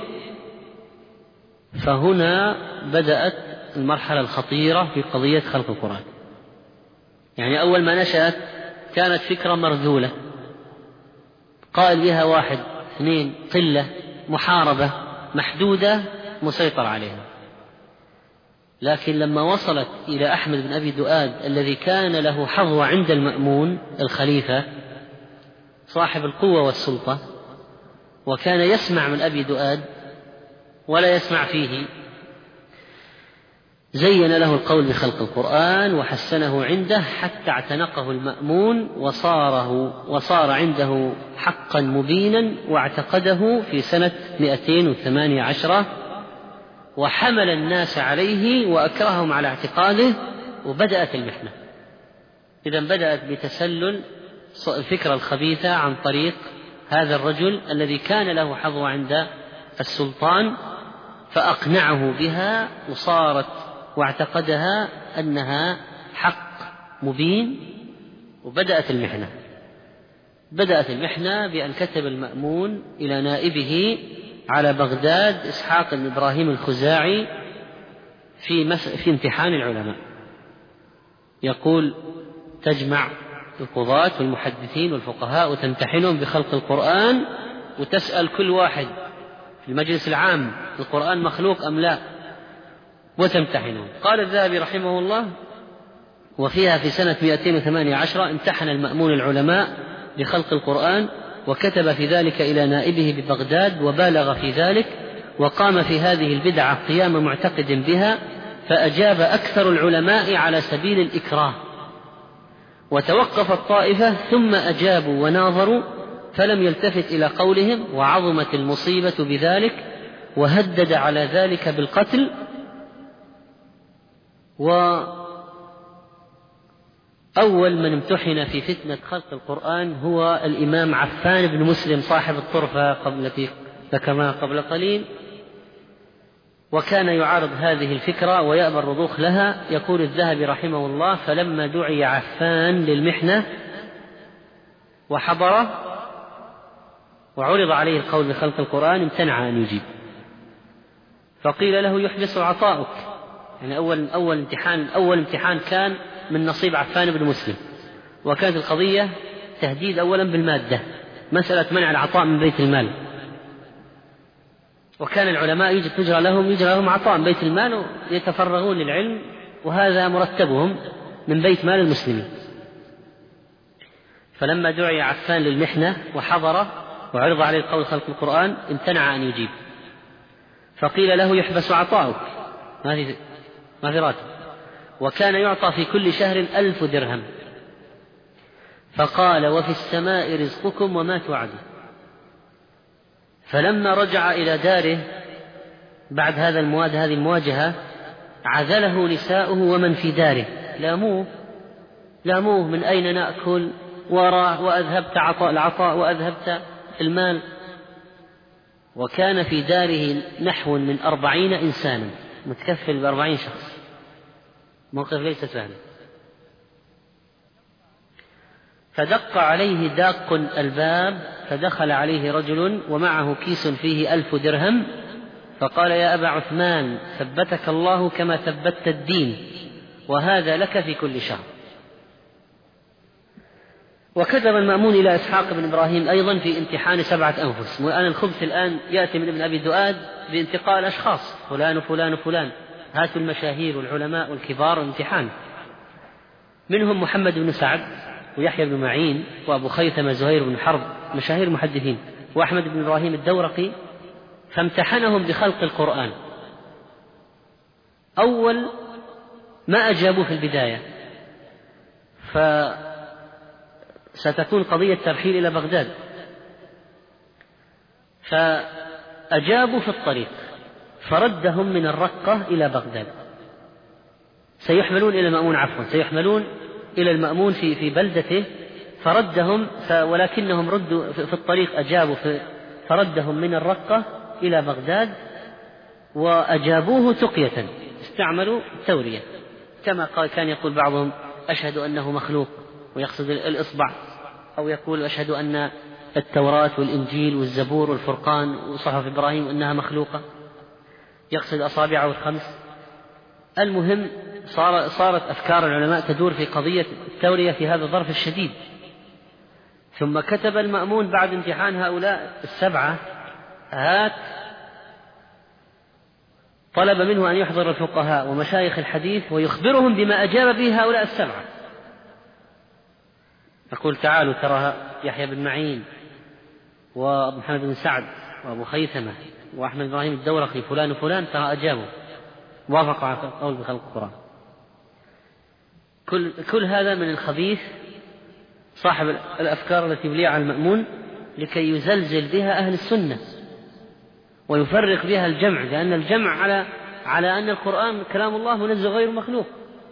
Speaker 1: فهنا بدأت المرحلة الخطيرة في قضية خلق القرآن. يعني أول ما نشأت كانت فكرة مرذولة قائل بها 1 2 قلة، محاربة محدودة مسيطر عليها. لكن لما وصلت إلى أحمد بن أبي دؤاد الذي كان له حظوة عند المأمون الخليفة صاحب القوة والسلطة، وكان يسمع من أبي دؤاد ولا يسمع فيه، زين له القول بخلق القرآن وحسنه عنده حتى اعتنقه المأمون وصار عنده حقا مبينا، واعتقده في سنة 218 وحمل الناس عليه وأكرههم على اعتقاده، وبدأت المحنة. إذن بدأت بتسلل الفكرة الخبيثة عن طريق هذا الرجل الذي كان له حظوة عند السلطان، فأقنعه بها واعتقدها أنها حق مبين. وبدأت المحنة بأن كتب المأمون إلى نائبه على بغداد إسحاق بن إبراهيم الخزاعي في امتحان العلماء، يقول: تجمع القضاة والمحدثين والفقهاء وتمتحنهم بخلق القرآن، وتسأل كل واحد في المجلس العام: القرآن مخلوق أم لا؟ وتمتحنهم. قال الذهبي رحمه الله: وفيها في سنة 218 امتحن المأمون العلماء بخلق القرآن، وكتب في ذلك إلى نائبه ببغداد وبالغ في ذلك، وقام في هذه البدعة قيام معتقد بها، فأجاب أكثر العلماء على سبيل الإكراه، وتوقف الطائفة ثم أجابوا وناظروا فلم يلتفت إلى قولهم، وعظمت المصيبة بذلك، وهدد على ذلك بالقتل. وأول من امتحن في فتنة خلق القرآن هو الإمام عفان بن مسلم صاحب الطرفة التي ذكرناها قبل قليل، وكان يعارض هذه الفكرة ويأبى الرضوخ لها. يقول الذهبي رحمه الله: فلما دعي عفان للمحنة وحضره وعرض عليه القول بخلق القرآن امتنع أن يجيب، فقيل له: يحبس عطاؤك. يعني أول امتحان كان من نصيب عفان بن مسلم، وكانت القضية تهديد أولا بالمادة، مسألة منع العطاء من بيت المال، وكان العلماء يجرى لهم عطاء من بيت المال ويتفرغون للعلم، وهذا مرتبهم من بيت مال المسلمين. فلما دعي عفان للمحنة وحضر وعرض عليه القول خلق القرآن امتنع أن يجيب، فقيل له: يحبس عطاؤك، ما في راتب، وكان يعطى في كل شهر 1000 درهم. فقال: وفي السماء رزقكم وما توعدون. فلما رجع إلى داره بعد هذه المواجهة عزله نساؤه ومن في داره، لاموه: من أين نأكل وأذهبت العطاء وأذهبت المال. وكان في داره نحو من 40 إنسانا، متكفل ب40 شخص، موقف ليس سهلا. فدق عليه داق الباب، فدخل عليه رجل ومعه كيس فيه 1000 درهم، فقال: يا أبا عثمان، ثبتك الله كما ثبتت الدين، وهذا لك في كل شهر. وكتب المأمون إلى إسحاق بن إبراهيم أيضا في امتحان 7 أنفس. وأنا الخبث الآن يأتي من ابن أبي دؤاد بانتقال أشخاص، فلان وفلان وفلان، هاتوا المشاهير والعلماء والكبار امتحان. منهم محمد بن سعد ويحيى بن معين وأبو خيثمة زهير بن حرب، مشاهير محدثين، وأحمد بن إبراهيم الدورقي، فامتحنهم بخلق القرآن. أول ما أجابوا في البداية، ستكون قضية ترحيل إلى بغداد، فأجابوا في الطريق، فردهم من الرقة إلى بغداد. سيحملون إلى المأمون في بلدته، فردهم، ولكنهم ردوا في الطريق، أجابوا فردهم من الرقة إلى بغداد، وأجابوه تقية، استعملوا التورية، كما كان يقول بعضهم: أشهد أنه مخلوق، ويقصد الإصبع، أو يقول: أشهد أن التوراة والإنجيل والزبور والفرقان وصحف إبراهيم أنها مخلوقة، يقصد أصابعه الخمس. المهم صارت أفكار العلماء تدور في قضية التورية في هذا الظرف الشديد. ثم كتب المأمون بعد امتحان هؤلاء 7 طلب منه أن يحضر الفقهاء ومشايخ الحديث ويخبرهم بما أجاب به هؤلاء 7. يقول: تعالوا، ترى يحيى بن معين ومحمد بن سعد وأبو خيثمة وأحمد بن إبراهيم الدورقي فلان وفلان ترى أجابوا. وافق على القول بخلق القرآن. كل هذا من الخبيث صاحب الأفكار التي يبليها على المأمون لكي يزلزل بها أهل السنة ويفرق بها الجمع، لأن الجمع على أن القرآن كلام الله منزل غير مخلوق.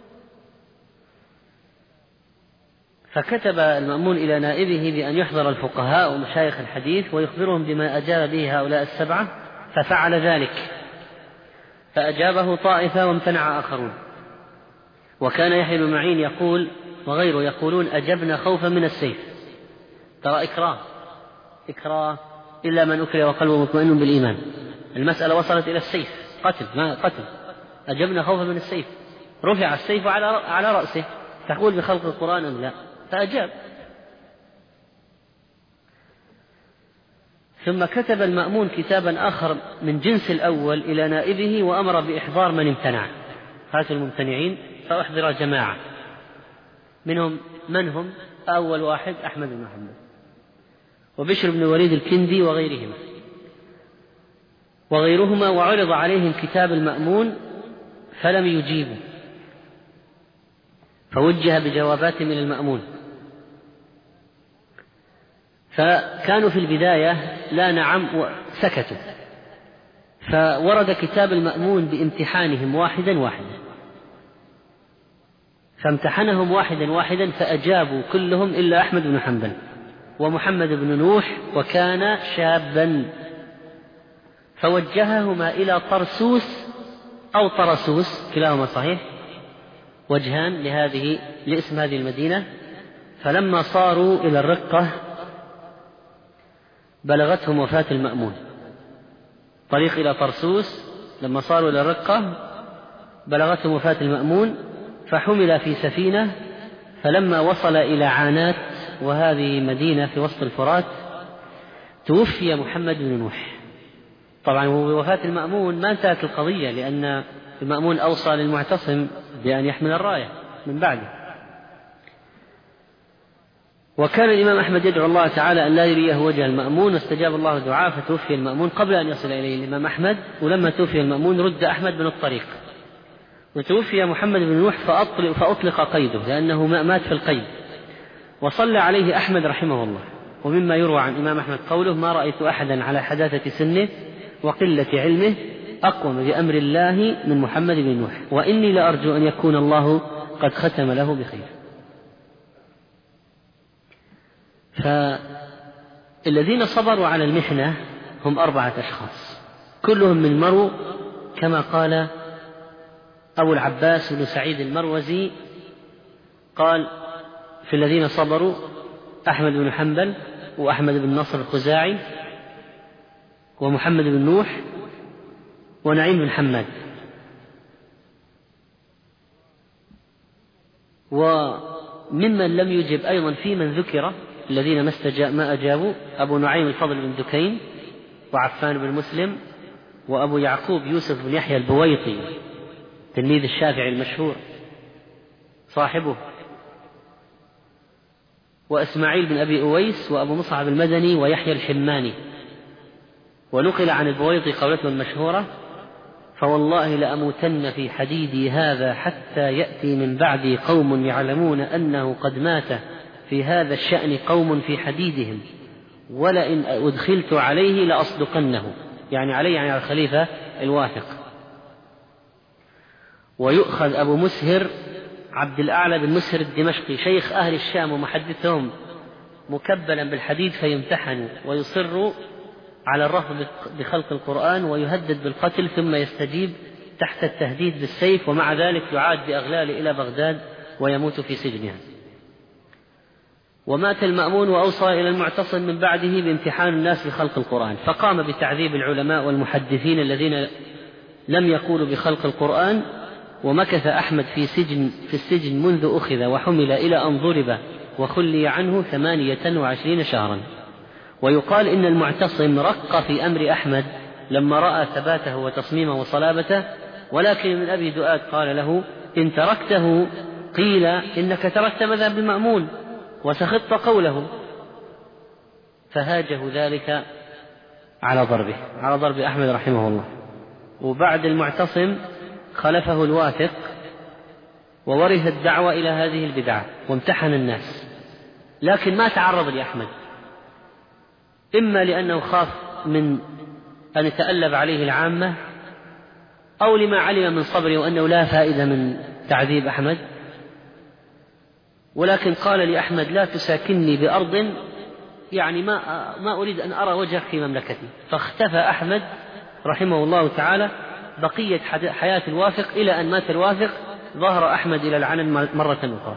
Speaker 1: فكتب المأمون إلى نائبه بأن يحضر الفقهاء ومشايخ الحديث ويخبرهم بما أجاب به هؤلاء السبعة، ففعل ذلك، فأجابه طائفة وامتنع آخرون. وكان يحيى بن معين يقول وغيره يقولون أجبنا خوفا من السيف. ترى إكراه إلا من أكره وقلبه مطمئن بالإيمان. المسألة وصلت إلى السيف، قتل. أجبنا خوفا من السيف، رفع السيف على رأسه، تقول بخلق القرآن أم لا؟ فأجاب. ثم كتب المأمون كتابا آخر من جنس الأول إلى نائبه وأمر بإحضار من امتنع. هاتوا الممتنعين فأحضر جماعة منهم من هم؟ أول واحد أحمد بن محمد وبشر بن وليد الكندي وغيرهما، وعرض عليهم كتاب المأمون فلم يجيبوا، فوجه بجوابات من المأمون. فكانوا في البداية لا نعم وسكتوا، فورد كتاب المأمون بامتحانهم واحدا، فامتحنهم واحدا فأجابوا كلهم إلا أحمد بن حنبل ومحمد بن نوح، وكان شابا، فوجههما إلى طرسوس أو طرسوس، كلاهما صحيح، وجهان لاسم هذه المدينة. فلما صاروا إلى الرقة بلغتهم وفاة المأمون. طريق إلى طرسوس، لما صاروا إلى الرقة بلغتهم وفاة المأمون، فحمل في سفينة. فلما وصل إلى عانات، وهذه مدينة في وسط الفرات، توفي محمد بن نوح. طبعا بوفاة المأمون ما انتهت القضية، لأن المأمون أوصى للمعتصم بأن يحمل الراية من بعده. وكان الإمام أحمد يدعو الله تعالى أن لا يريه وجه المأمون، واستجاب الله دعاء فتوفي المأمون قبل أن يصل إليه الإمام أحمد. ولما توفي المأمون رد أحمد من الطريق، وتوفي محمد بن نوح فأطلق قيده لأنه مات في القيد. وصلى عليه أحمد رحمه الله. ومما يروى عن الإمام أحمد قوله: ما رأيت أحدا على حداثة سنه وقلة علمه أقوم بأمر الله من محمد بن نوح، وإني لأرجو أن يكون الله قد ختم له بخير. فالذين صبروا على المحنة هم 4 أشخاص، كلهم من مرو، كما قال أبو العباس بن سعيد المروزي، قال في الذين صبروا أحمد بن حنبل وأحمد بن نصر الخزاعي ومحمد بن نوح ونعيم بن حماد. وممن لم يجب أيضا في من ذكر الذين ما أجابوا: أبو نعيم الفضل بن دكين، وعفان بن مسلم، وأبو يعقوب يوسف بن يحيى البويطي تلميذ الشافعي المشهور صاحبه، وإسماعيل بن أبي أويس، وأبو مصعب المدني، ويحيى الحماني. ونقل عن البويطي قولته المشهورة: فوالله لأموتن في حديدي هذا حتى يأتي من بعدي قوم يعلمون أنه قد مات في هذا الشأن قوم في حديدهم، ولئن أدخلت عليه لأصدقنه، يعني عليه يعني على الخليفة الواثق. ويؤخذ أبو مسهر عبد الأعلى بن مسهر الدمشقي شيخ أهل الشام ومحدثهم مكبلا بالحديد فيمتحن ويصر على الرفض بخلق القرآن ويهدد بالقتل، ثم يستجيب تحت التهديد بالسيف، ومع ذلك يعاد بأغلال إلى بغداد ويموت في سجنها. ومات المأمون وأوصى إلى المعتصم من بعده بامتحان الناس بخلق القرآن، فقام بتعذيب العلماء والمحدثين الذين لم يقولوا بخلق القرآن. ومكث أحمد في السجن منذ أخذ وحمل إلى أن ضرب وخلي عنه 28 شهرا. ويقال إن المعتصم رق في أمر أحمد لما رأى ثباته وتصميمه وصلابته، ولكن من أبي دؤاد قال له: إن تركته قيل إنك تركت مذهب المأمون وسخطت قوله، فهاجه ذلك على ضرب أحمد رحمه الله. وبعد المعتصم خلفه الواثق وورث الدعوة إلى هذه البدعة وامتحن الناس، لكن ما تعرض لأحمد، إما لأنه خاف من أن يتألب عليه العامة، أو لما علم من صبره وأنه لا فائدة من تعذيب أحمد، ولكن قال لأحمد: لا تساكنني بأرض يعني ما أريد أن أرى وجهك في مملكتي. فاختفى أحمد رحمه الله تعالى بقية حياة الواثق إلى أن مات الواثق، ظهر أحمد إلى العلن مرة أخرى.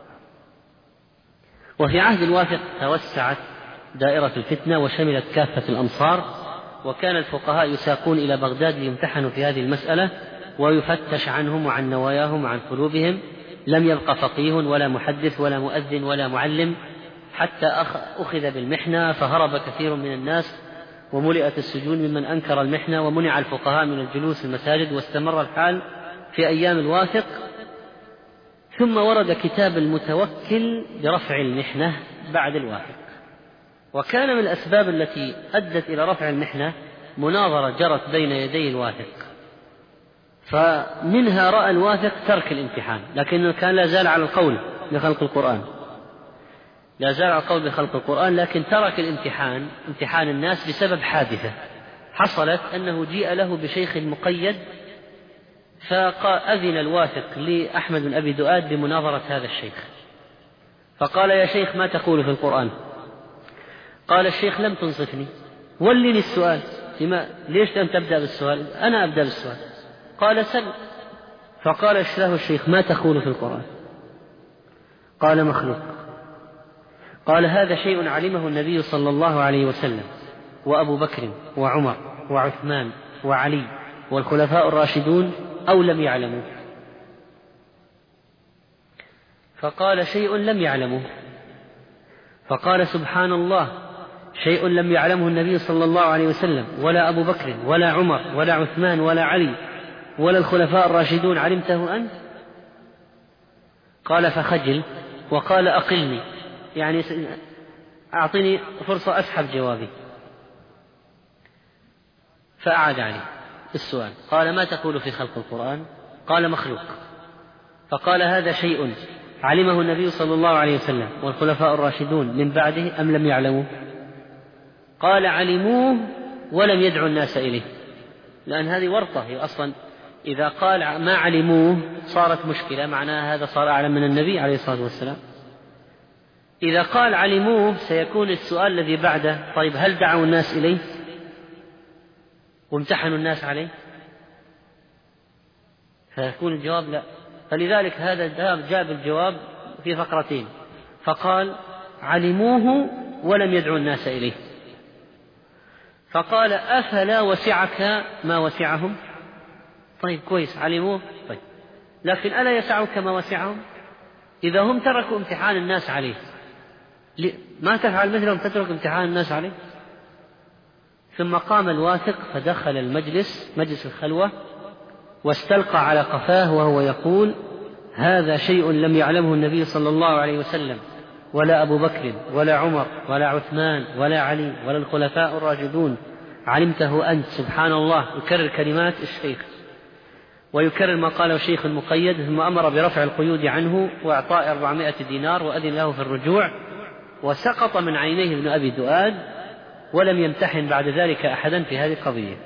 Speaker 1: وفي عهد الواثق توسعت دائرة الفتنة وشملت كافة الأمصار، وكان الفقهاء يساقون إلى بغداد ليمتحنوا في هذه المسألة ويفتش عنهم وعن نواياهم وعن قلوبهم. لم يبق فقيه ولا محدث ولا مؤذن ولا معلم، حتى أخذ بالمحنة فهرب كثير من الناس وملئت السجون ممن أنكر المحنة، ومنع الفقهاء من الجلوس في المساجد، واستمر الحال في أيام الواثق. ثم ورد كتاب المتوكل برفع المحنة بعد الواثق. وكان من الأسباب التي أدت إلى رفع المحنة مناظرة جرت بين يدي الواثق، فمنها رأى الواثق ترك الامتحان، لكنه كان لا زال على القول بخلق القرآن، لا زال على القول بخلق القرآن، لكن ترك الامتحان، امتحان الناس، بسبب حادثة حصلت أنه جيء له بشيخ مقيد، فأذن الواثق لأحمد بن أبي دؤاد بمناظرة هذا الشيخ، فقال: يا شيخ ما تقول في القرآن؟ قال الشيخ: لم تنصفني، ولني السؤال. ليش لم تبدأ بالسؤال؟ أنا أبدأ بالسؤال. قال: سل. فقال له الشيخ: ما تقول في القرآن؟ قال: مخلوق. قال: هذا شيء علمه النبي صلى الله عليه وسلم وأبو بكر وعمر وعثمان وعلي والخلفاء الراشدون، أو لم يعلموا؟ فقال: شيء لم يعلموا. فقال: سبحان الله، شيء لم يعلمه النبي صلى الله عليه وسلم ولا أبو بكر ولا عمر ولا عثمان ولا علي ولا الخلفاء الراشدون، علمته أنت؟ قال: فخجل وقال: أقلني، يعني أعطني فرصة أسحب جوابي. فأعاد عليه السؤال. قال: ما تقول في خلق القرآن؟ قال: مخلوق. فقال: هذا شيء علمه النبي صلى الله عليه وسلم والخلفاء الراشدون من بعده أم لم يعلموا؟ قال: علموه ولم يدعوا الناس إليه. لأن هذه ورطة، هي أصلا إذا قال ما علموه صارت مشكلة، معناها هذا صار أعلم من النبي عليه الصلاة والسلام. إذا قال علموه سيكون السؤال الذي بعده: طيب هل دعوا الناس إليه وامتحنوا الناس عليه؟ فيكون الجواب لا. فلذلك هذا جاب الجواب في فقرتين، فقال: علموه ولم يدعوا الناس إليه. فقال: أفلا وسعك ما وسعهم؟ طيب كويس، علموه، طيب، لكن ألا يسعك ما وسعهم؟ إذا هم تركوا امتحان الناس عليه، ما تفعل مثلهم تترك امتحان الناس عليه؟ ثم قام الواثق فدخل المجلس، مجلس الخلوة، واستلقى على قفاه وهو يقول: هذا شيء لم يعلمه النبي صلى الله عليه وسلم ولا أبو بكر ولا عمر ولا عثمان ولا علي ولا الخلفاء الراشدون، علمته أنت. سبحان الله. يكرر كلمات الشيخ ويكرر ما قاله الشيخ المقيد، ثم أمر برفع القيود عنه وإعطاء 400 دينار وأذن له في الرجوع، وسقط من عينيه ابن أبي دؤاد، ولم يمتحن بعد ذلك أحدا في هذه القضية.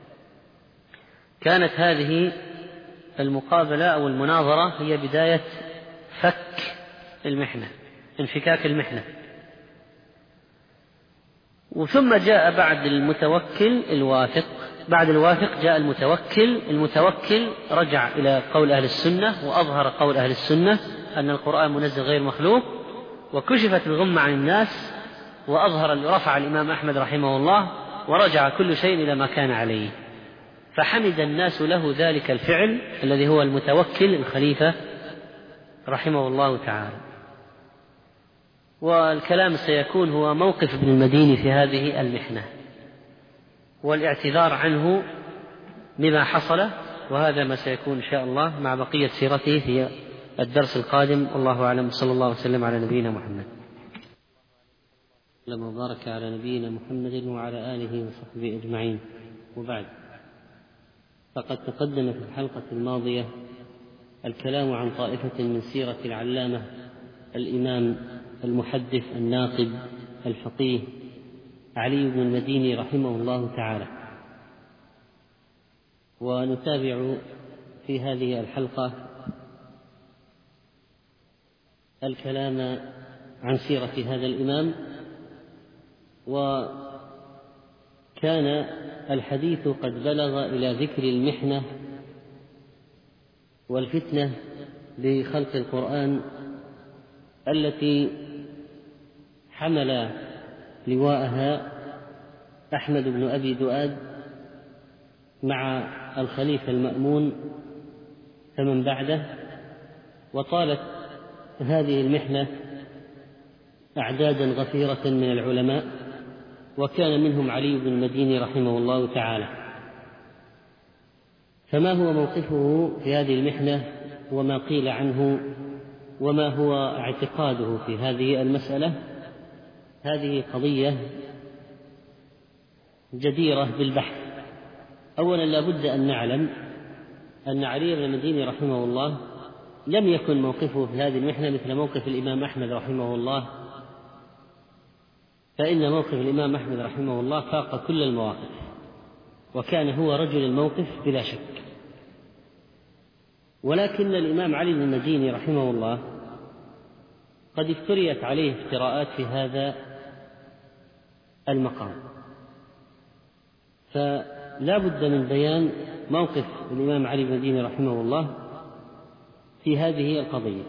Speaker 1: كانت هذه المقابلة أو المناظرة هي بداية فك المحنة، انفكاك المحنة. وثم جاء بعد المتوكل الواثق، بعد الواثق جاء المتوكل رجع إلى قول أهل السنة وأظهر قول أهل السنة أن القرآن منزل غير مخلوق، وكشفت الغمة عن الناس، رفع الإمام أحمد رحمه الله، ورجع كل شيء إلى ما كان عليه. فحمد الناس له ذلك الفعل الذي هو المتوكل الخليفة رحمه الله تعالى. والكلام سيكون هو موقف ابن المديني في هذه المحنة والاعتذار عنه بما حصل، وهذا ما سيكون إن شاء الله مع بقية سيرته في الدرس القادم. والله أعلم، صلى الله وسلم على نبينا محمد. وبارك على نبينا محمد وعلى آله وصحبه أجمعين، وبعد. فقد تقدم في الحلقة الماضية الكلام عن طائفة من سيرة العلامة الإمام المحدث الناقد الفقيه علي بن المديني رحمه الله تعالى، ونتابع في هذه الحلقة الكلام عن سيرة هذا الإمام. وكان الحديث قد بلغ إلى ذكر المحنة والفتنة بخلق القرآن التي حمل لواءها أحمد بن أبي دؤاد مع الخليفة المأمون فمن بعده، وطالت هذه المحنة أعدادا غفيرة من العلماء، وكان منهم علي بن المديني رحمه الله تعالى. فما هو موقفه في هذه المحنة وما قيل عنه وما هو اعتقاده في هذه المسألة؟ هذه قضية جديرة بالبحث. أولا لا بد أن نعلم أن علي بن المديني رحمه الله لم يكن موقفه في هذه المحنة مثل موقف الإمام أحمد رحمه الله، فإن موقف الإمام أحمد رحمه الله فاق كل المواقف، وكان هو رجل الموقف بلا شك. ولكن الإمام علي بن المديني رحمه الله قد افتريت عليه افتراءات في هذا المقام، فلا بد من بيان موقف الإمام علي بن المديني رحمه الله في هذه القضية.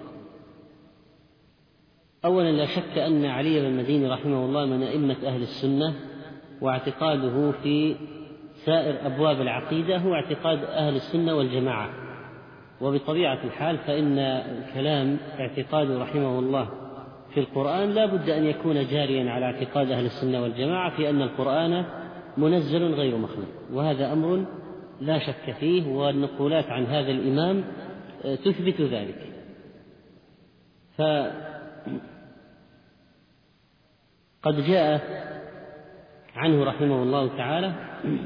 Speaker 1: أولا لا شك أن علي بن المديني رحمه الله من أئمة أهل السنة، واعتقاده في سائر أبواب العقيدة هو اعتقاد أهل السنة والجماعة، وبطبيعة الحال فإن الكلام اعتقاده رحمه الله في القرآن لا بد أن يكون جاريا على اعتقاد أهل السنة والجماعة في أن القرآن منزل غير مخلوق، وهذا أمر لا شك فيه، والنقولات عن هذا الإمام تثبت ذلك. قد جاء عنه رحمه الله تعالى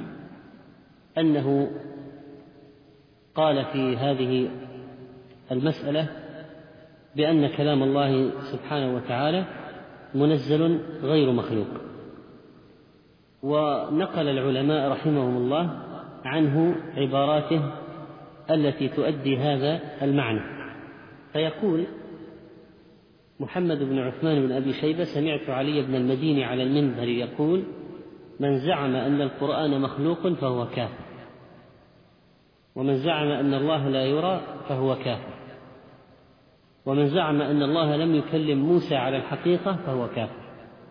Speaker 1: أنه قال في هذه المسألة بأن كلام الله سبحانه وتعالى منزل غير مخلوق، ونقل العلماء رحمهم الله عنه عباراته التي تؤدي هذا المعنى. فيقول محمد بن عثمان بن أبي شيبة: سمعت علي بن المديني على المنبر يقول: من زعم أن القرآن مخلوق فهو كافر، ومن زعم أن الله لا يرى فهو كافر، ومن زعم أن الله لم يكلم موسى على الحقيقة فهو كافر.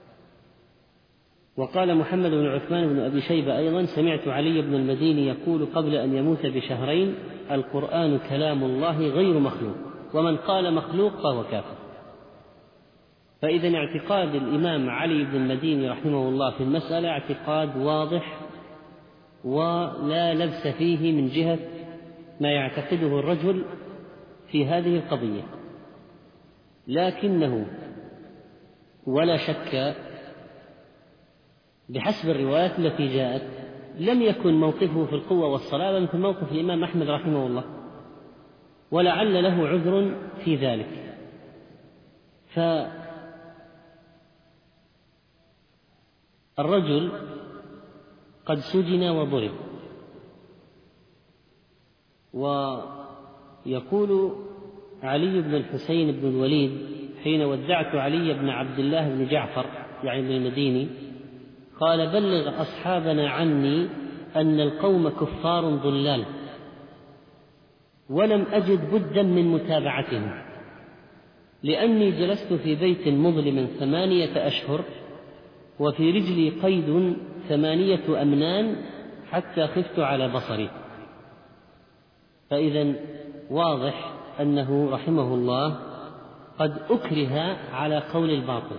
Speaker 1: وقال محمد بن عثمان بن أبي شيبة أيضا: سمعت علي بن المديني يقول قبل أن يموت بشهرين: القرآن كلام الله غير مخلوق، ومن قال مخلوق فهو كافر. فإذا اعتقاد الإمام علي بن المديني رحمه الله في المسألة اعتقاد واضح ولا لبس فيه من جهة ما يعتقده الرجل في هذه القضية، لكنه ولا شك بحسب الروايات التي جاءت لم يكن موقفه في القوة والصلابة مثل موقف الإمام أحمد رحمه الله، ولعل له عذر في ذلك. فالرجل قد سجن وضرب، ويقول علي بن الحسين بن الوليد حين ودعت علي بن عبد الله بن جعفر يعني بن المديني قال: بلغ أصحابنا عني أن القوم كفار ضلال، ولم أجد بدا من متابعتهم، لأني جلست في بيت مظلم 8 أشهر، وفي رجلي قيد 8 أمنان حتى خفت على بصري. فإذا واضح أنه رحمه الله قد أكره على قول الباطل،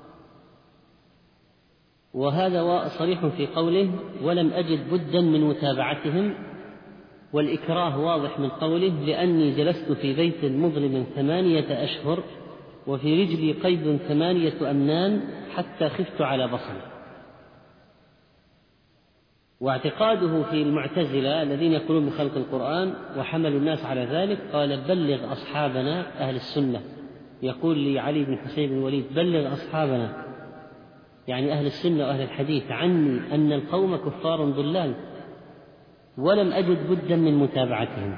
Speaker 1: وهذا صريح في قوله: ولم أجد بدا من متابعتهم، والإكراه واضح من قوله: لأني جلست في بيت مظلم 8 أشهر، وفي رجلي قيد 8 أمنان حتى خفت على بصري. واعتقاده في المعتزلة الذين يقولون بخلق القرآن وحملوا الناس على ذلك، قال بلغ أصحابنا أهل السنة، يقول لعلي بن حسين بن الوليد بلغ أصحابنا يعني أهل السنة وأهل الحديث عني أن القوم كفار ضلال ولم أجد بدا من متابعتهم.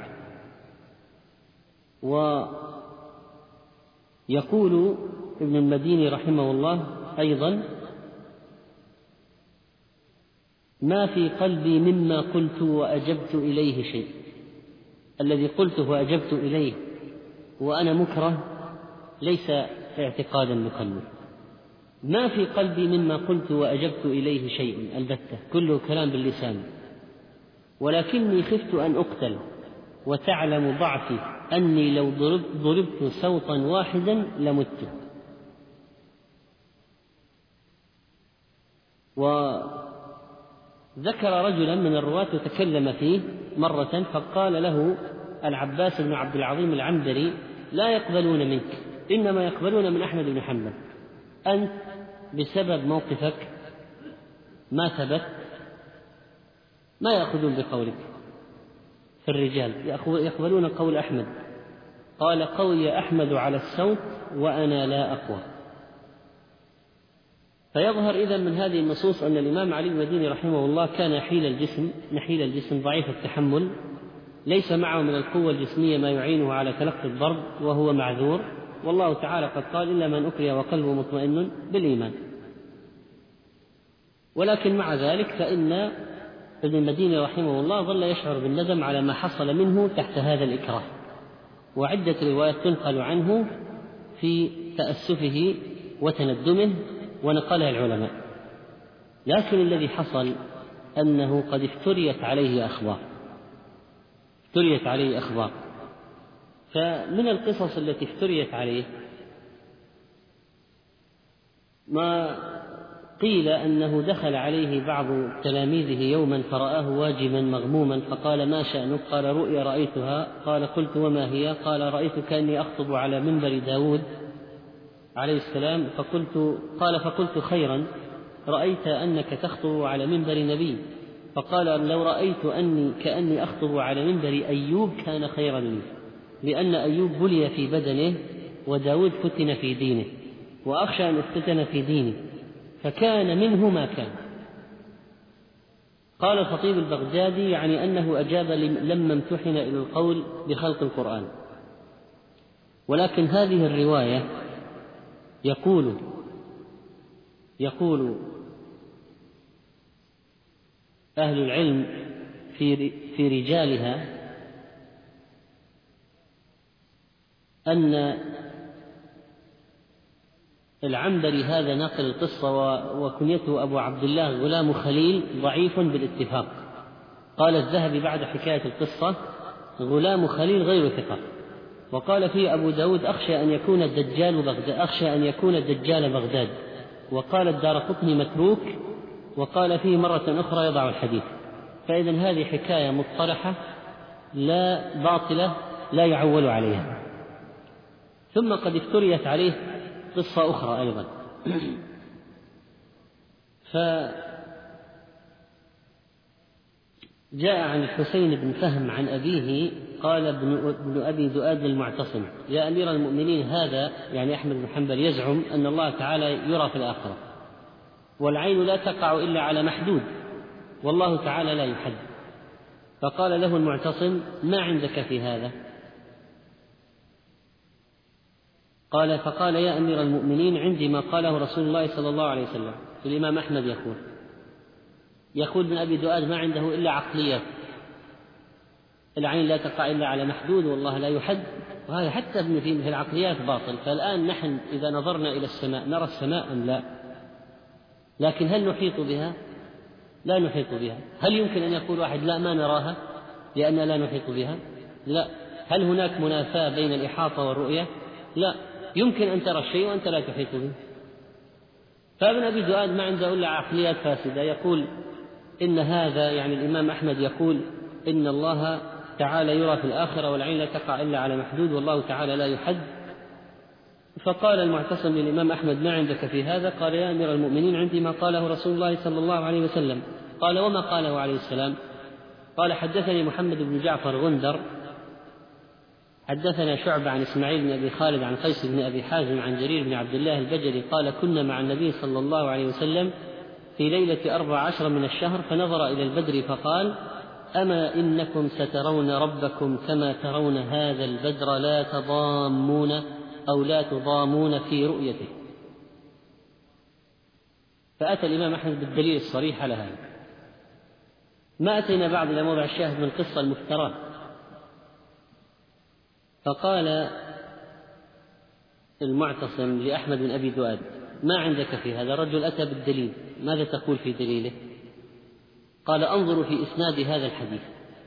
Speaker 1: ويقول ابن المديني رحمه الله أيضا ما في قلبي مما قلت وأجبت إليه شيء، الذي قلته وأجبت إليه وأنا مكره ليس اعتقادا بقلبي، ما في قلبي مما قلت وأجبت إليه شيء البتة، كله كلام باللسان، ولكني خفت أن أقتل وتعلم ضعفي أني لو ضربت صوتا واحدا لمت. وذكر رجلا من الرواة وتكلم فيه مرة فقال له العباس بن عبد العظيم العنبري لا يقبلون منك، إنما يقبلون من أحمد بن حنبل، أنت بسبب موقفك ما ثبت ما يأخذون بقولك في الرجال، يقبلون قول أحمد. قال قوي أحمد على الصوت وأنا لا أقوى. فيظهر إذن من هذه النصوص أن الإمام علي بن المديني رحمه الله كان نحيل الجسم ضعيف التحمل، ليس معه من القوة الجسمية ما يعينه على تلقي الضرب وهو معذور، والله تعالى قد قال إلا من أكره وقلبه مطمئن بالإيمان. ولكن مع ذلك فإن ابن المديني رحمه الله ظل يشعر بالندم على ما حصل منه تحت هذا الإكراه، وعدة روايات تنقل عنه في تأسفه وتندمه ونقلها العلماء. لكن الذي حصل أنه قد افتريت عليه أخبار. فمن القصص التي افتريت عليه ما قيل أنه دخل عليه بعض تلاميذه يوما فرآه واجما مغموما فقال ما شأنك؟ قال رؤيا رأيتها. قال قلت وما هي؟ قال رأيت كأني أخطب على منبر داود عليه السلام فقلت خيرا، رأيت أنك تخطب على منبر نبي. فقال لو رأيت كأني أخطب على منبر أيوب كان خيرا لي، لأن أيوب بلي في بدنه وداود فتن في دينه، وأخشى أن افتتن في ديني، فكان منه ما كان. قال الخطيب البغدادي يعني أنه أجاب لما امتحن إلى القول بخلق القرآن. ولكن هذه الرواية يقول أهل العلم في رجالها أن العنبري هذا ناقل القصة وكنيته أبو عبد الله غلام خليل ضعيف بالاتفاق. قال الذهبي بعد حكاية القصة غلام خليل غير ثقة. وقال فيه أبو داود أخشى أن يكون دجال بغداد. وقال الدارقطني متروك. وقال فيه مرة أخرى يضع الحديث. فإذن هذه حكاية مطرحة لا باطلة لا يعول عليها. ثم قد افتريت عليه قصة أخرى أيضا. فجاء عن الحسين بن فهم عن أبيه قال ابن أبي ذؤاد المعتصم يا أمير المؤمنين هذا يعني أحمد بن حنبل يزعم أن الله تعالى يرى في الآخرة، والعين لا تقع إلا على محدود، والله تعالى لا يحد. فقال له المعتصم ما عندك في هذا؟ فقال يا أمير المؤمنين عندي ما قاله رسول الله صلى الله عليه وسلم. الإمام أحمد يقول ابن أبي ذؤاد ما عنده إلا عقليات، العين لا تقع إلا على محدود والله لا يحد، وهذا حتى في العقليات باطل. فالآن نحن إذا نظرنا إلى السماء نرى السماء أم لا؟ لكن هل نحيط بها؟ لا نحيط بها. هل يمكن أن يقول واحد لا ما نراها لأننا لا نحيط بها؟ لا. هل هناك منافاة بين الإحاطة والرؤية؟ لا. يمكن أن ترى الشيء وأنت لا تحيط به. فابن أبي ذؤاد ما عنده إلا عقليات فاسدة. يقول إن هذا يعني الإمام أحمد يقول إن الله تعالى يرى في الآخرة والعين لا تقع إلا على محدود والله تعالى لا يحد. فقال المعتصم للإمام أحمد ما عندك في هذا؟ قال يا أمير المؤمنين عندي ما قاله رسول الله صلى الله عليه وسلم قال: وما قاله عليه السلام؟ قال: حدثني محمد بن جعفر غندر حدثنا شعبة عن إسماعيل بن أبي خالد عن قيس بن أبي حازم عن جرير بن عبد الله البجلي قال: كنا مع النبي صلى الله عليه وسلم في ليلة 14 من الشهر، فنظر إلى البدر فقال: أما إنكم سترون ربكم كما ترون هذا البدر، لا تضامون أو لا تضامون في رؤيته. فأتى الإمام أحمد بالدليل الصريح على هذا. ما أتينا بعد إلى موضع الشاهد من القصة المفترى. فقال المعتصم لأحمد بن أبي دؤاد: ما عندك في هذا؟ الرجل أتى بالدليل، ماذا تقول في دليله؟ قال: أنظر في إسناد هذا الحديث.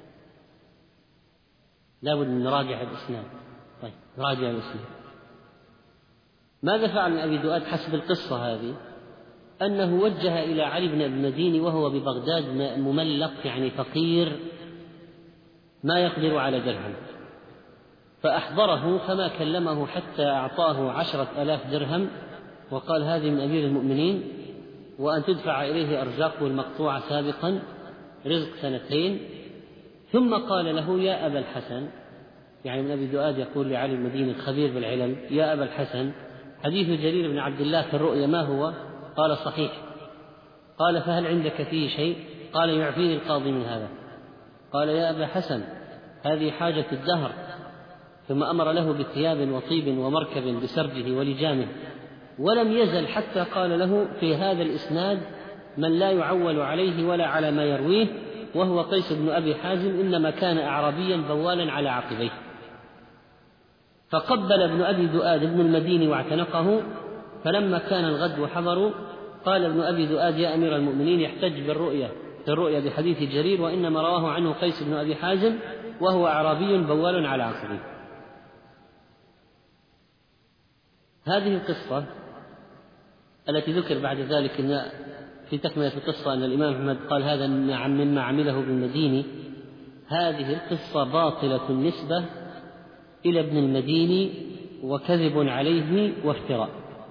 Speaker 1: لا بد من نراجع الإسناد. طيب، نراجع الإسناد. ماذا فعل أبي دؤاد حسب القصة هذه؟ أنه وجه إلى علي بن المديني وهو ببغداد مملق، يعني فقير ما يقدر على درهم، فأحضره فما كلمه حتى أعطاه 10,000 درهم وقال: هذه من أمير المؤمنين، وأن تدفع إليه أرزاقه المقطوعة سابقا، رزق 2. ثم قال له: يا أبا الحسن، يعني من أبي دؤاد يقول لعلي المديني الخبير بالعلم: يا أبا الحسن، حديث جرير بن عبد الله في الرؤيا ما هو؟ قال: صحيح. قال: فهل عندك فيه شيء؟ قال: يعفيني القاضي من هذا. قال: يا أبا حسن، هذه حاجة الدهر. ثم أمر له بثياب وطيب ومركب بسرجه ولجامه، ولم يزل حتى قال له: في هذا الإسناد من لا يعول عليه ولا على ما يرويه، وهو قيس بن أبي حازم، إنما كان أعرابيا بوالا على عقبيه. فقبل ابن أبي دؤاد ابن المديني واعتنقه. فلما كان الغد وحضروا قال ابن أبي دؤاد: يا أمير المؤمنين، يحتج في الرؤيا بحديث جرير، وإنما رواه عنه قيس بن أبي حازم وهو أعرابي بوال على عقبيه. هذه القصة التي ذكر بعد ذلك إن في تكملة القصة أن الإمام أحمد قال: هذا مما عمله ابن المديني. هذه القصة باطلة النسبة إلى ابن المديني وكذب عليه وافتراء.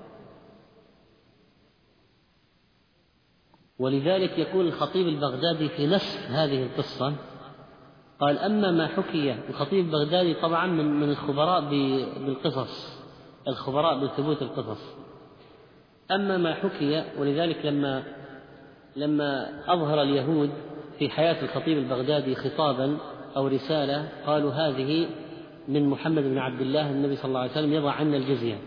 Speaker 1: ولذلك يقول الخطيب البغدادي في نص هذه القصة، قال: أما ما حكي. الخطيب البغدادي طبعا من الخبراء بالقصص، الخبراء بثبوت القصص. أما ما حكي، ولذلك لما أظهر اليهود في حياة الخطيب البغدادي خطابا أو رسالة قالوا: هذه من محمد بن عبد الله، النبي صلى الله عليه وسلم يضع عنا الجزية.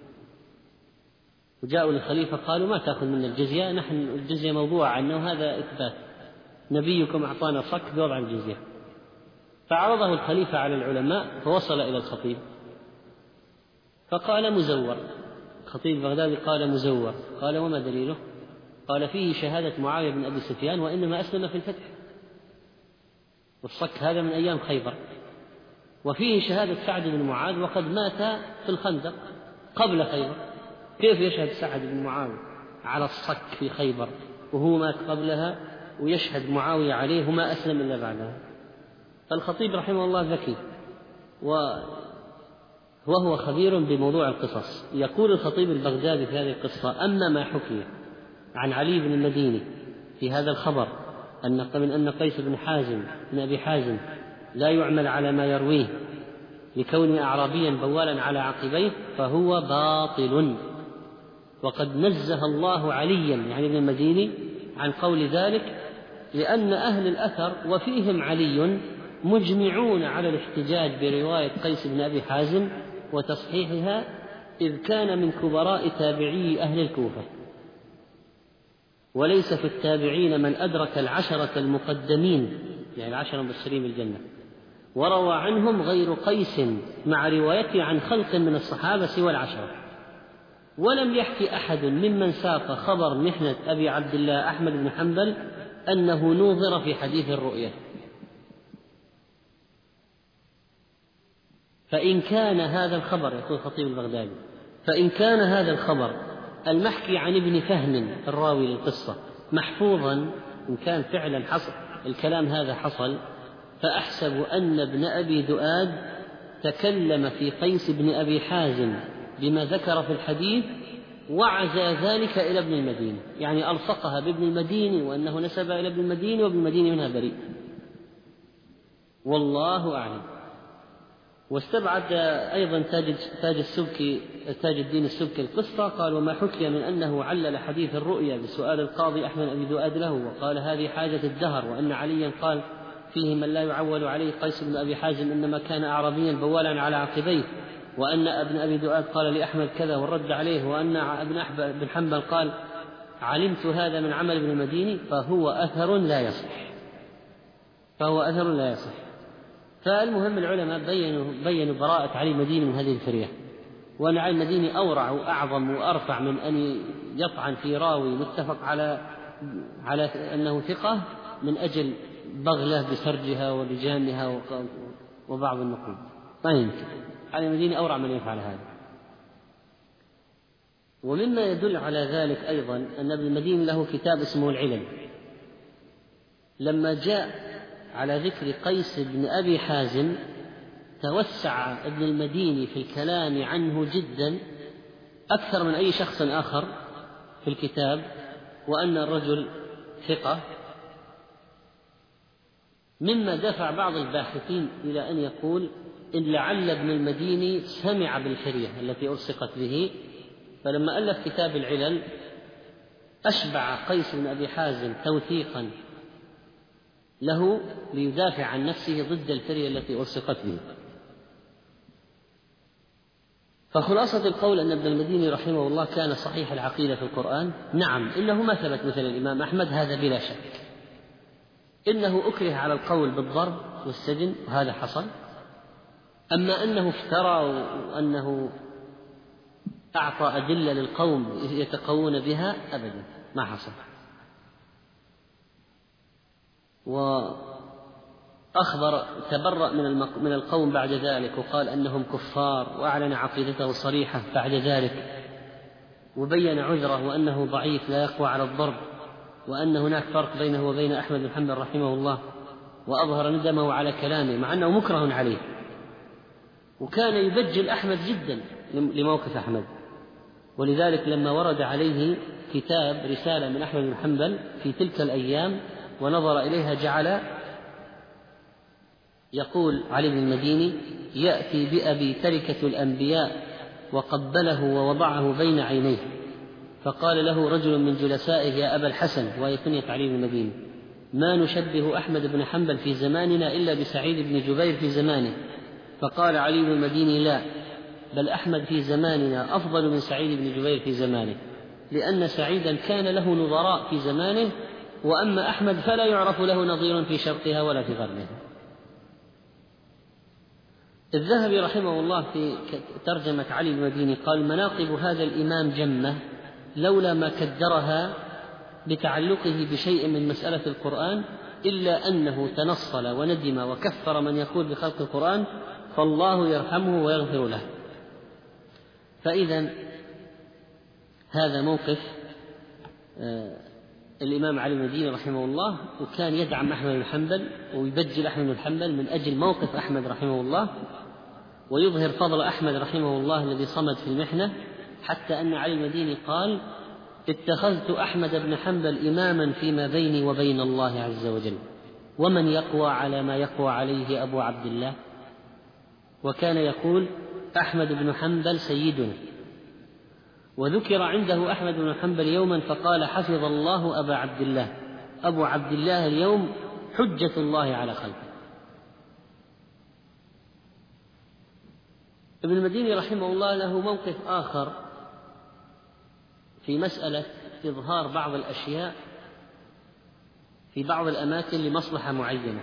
Speaker 1: وجاءوا للخليفة قالوا: ما تأخذ منا الجزية، نحن الجزية موضوعة عنا وهذا إثبات، نبيكم أعطانا صك بوضع الجزية. فعرضه الخليفة على العلماء، فوصل إلى الخطيب فقال: مزور. الخطيب البغدادي قال: مزور. قال: وما دليله؟ قال: فيه شهادة معاوية بن أبي سفيان، وإنما أسلم في الفتح، والصك هذا من أيام خيبر. وفيه شهادة سعد بن معاذ، وقد مات في الخندق قبل خيبر. كيف يشهد سعد بن معاذ على الصك في خيبر وهو مات قبلها، ويشهد معاوية عليه وما أسلم إلا بعدها؟ فالخطيب رحمه الله ذكي وهو خبير بموضوع القصص. يقول الخطيب البغدادي في هذه القصة: أما ما حكي عن علي بن المديني في هذا الخبر أن قيس بن أبي حازم لا يعمل على ما يرويه لكونه أعرابيا بوالا على عقبيه، فهو باطل. وقد نزه الله عليا، يعني ابن المديني، عن قول ذلك، لأن أهل الأثر وفيهم علي مجمعون على الاحتجاج برواية قيس بن أبي حازم وتصحيحها، إذ كان من كبراء تابعي أهل الكوفة، وليس في التابعين من أدرك 10 المقدمين، يعني 10 مبشرين بالجنة، وروى عنهم غير قيس مع روايته عن خلق من الصحابة سوى 10. ولم يحكي أحد ممن ساق خبر محنة أبي عبد الله أحمد بن حنبل أنه نوظر في حديث الرؤية. فإن كان هذا الخبر، يقول الخطيب البغدادي، فإن كان هذا الخبر المحكي عن ابن فهم الراوي للقصة محفوظا، إن كان فعلا حصل الكلام هذا حصل، فأحسب أن ابن أبي دؤاد تكلم في قيس بن أبي حازم بما ذكر في الحديث، وعزى ذلك إلى ابن المديني، يعني ألصقها بابن المديني وأنه نسب إلى ابن المديني وابن المديني منها بريء، والله أعلم. واستبعد أيضا تاج الدين السبكي القصة، قال: وما حكي من أنه علل حديث الرؤيا بسؤال القاضي أحمد أبي ذؤاد له، وقال: هذه حاجة الدهر، وأن عليا قال فيه من لا يعول عليه قيس بن أبي حازم إنما كان أعرابيا بوالا على عقبيه، وأن ابن أبي ذؤاد قال لأحمد كذا والرد عليه، وأن ابن بن حنبل قال: علمت هذا من عمل ابن المديني، فهو أثر لا يصح. فالمهم العلماء بينوا براءة علي المديني من هذه الفرية، وأن علي المديني أورع وأعظم وأرفع من أن يطعن في راوي متفق على أنه ثقة من أجل بغلة بسرجها ولجانها وبعض النقود. ما يمكن، علي المديني أورع من يفعل هذا. ومما يدل على ذلك أيضا أن ابن المديني له كتاب اسمه العلل. لما جاء على ذكر قيس بن أبي حازم توسع ابن المديني في الكلام عنه جدا أكثر من أي شخص آخر في الكتاب، وأن الرجل ثقة، مما دفع بعض الباحثين إلى أن يقول إن لعل ابن المديني سمع بالفرية التي ألصقت به، فلما ألف كتاب العلل أشبع قيس بن أبي حازم توثيقا له ليدافع عن نفسه ضد الفرية التي ألصقت به. فخلاصة القول أن ابن المديني رحمه الله كان صحيح العقيدة في القرآن. نعم، إنه ما ثبت مثل الإمام أحمد، هذا بلا شك. إنه أكره على القول بالضرب والسجن، وهذا حصل. أما أنه افترى وأنه أعطى أدلة للقوم يتقوون بها، أبدا ما حصل. وأخبر تبرأ من القوم بعد ذلك، وقال أنهم كفار، وأعلن عقيدته صريحة بعد ذلك، وبين عذره وأنه ضعيف لا يقوى على الضرب، وأن هناك فرق بينه وبين أحمد بن حنبل رحمه الله، وأظهر ندمه على كلامه مع أنه مكره عليه. وكان يبجل أحمد جدا لموقف أحمد، ولذلك لما ورد عليه كتاب رسالة من أحمد بن حنبل في تلك الأيام ونظر إليها، جعل يقول علي بن المديني: يأتي بأبي تركة الأنبياء، وقبله ووضعه بين عينيه، فقال له رجل من جلسائه: يا أبا الحسن، وهي كنية علي بن المديني، ما نشبه أحمد بن حنبل في زماننا إلا بسعيد بن جبير في زمانه. فقال علي بن المديني: لا، بل أحمد في زماننا أفضل من سعيد بن جبير في زمانه، لأن سعيدا كان له نظراء في زمانه، وأما أحمد فلا يعرف له نظير في شرقها ولا في غربها. الذهبي رحمه الله في ترجمة علي بن المديني قال: مناقب هذا الإمام جمة، لولا ما كدرها بتعلقه بشيء من مسألة القرآن، إلا أنه تنصل وندم وكفر من يقول بخلق القرآن، فالله يرحمه ويغفر له. فإذا هذا موقف الإمام علي بن المديني رحمه الله، وكان يدعم أحمد بن حنبل ويبجل أحمد بن حنبل من أجل موقف أحمد رحمه الله، ويظهر فضل أحمد رحمه الله الذي صمد في المحنة، حتى أن علي بن المديني قال: اتخذت أحمد بن حنبل إماما فيما بيني وبين الله عز وجل، ومن يقوى على ما يقوى عليه أبو عبد الله. وكان يقول: أحمد بن حنبل سيدنا. وذكر عنده أحمد بن حنبل يوما فقال: حفظ الله أبا عبد الله، أبو عبد الله اليوم حجة الله على خلقه. ابن المديني رحمه الله له موقف آخر في مسألة إظهار بعض الأشياء في بعض الأماكن لمصلحة معينة.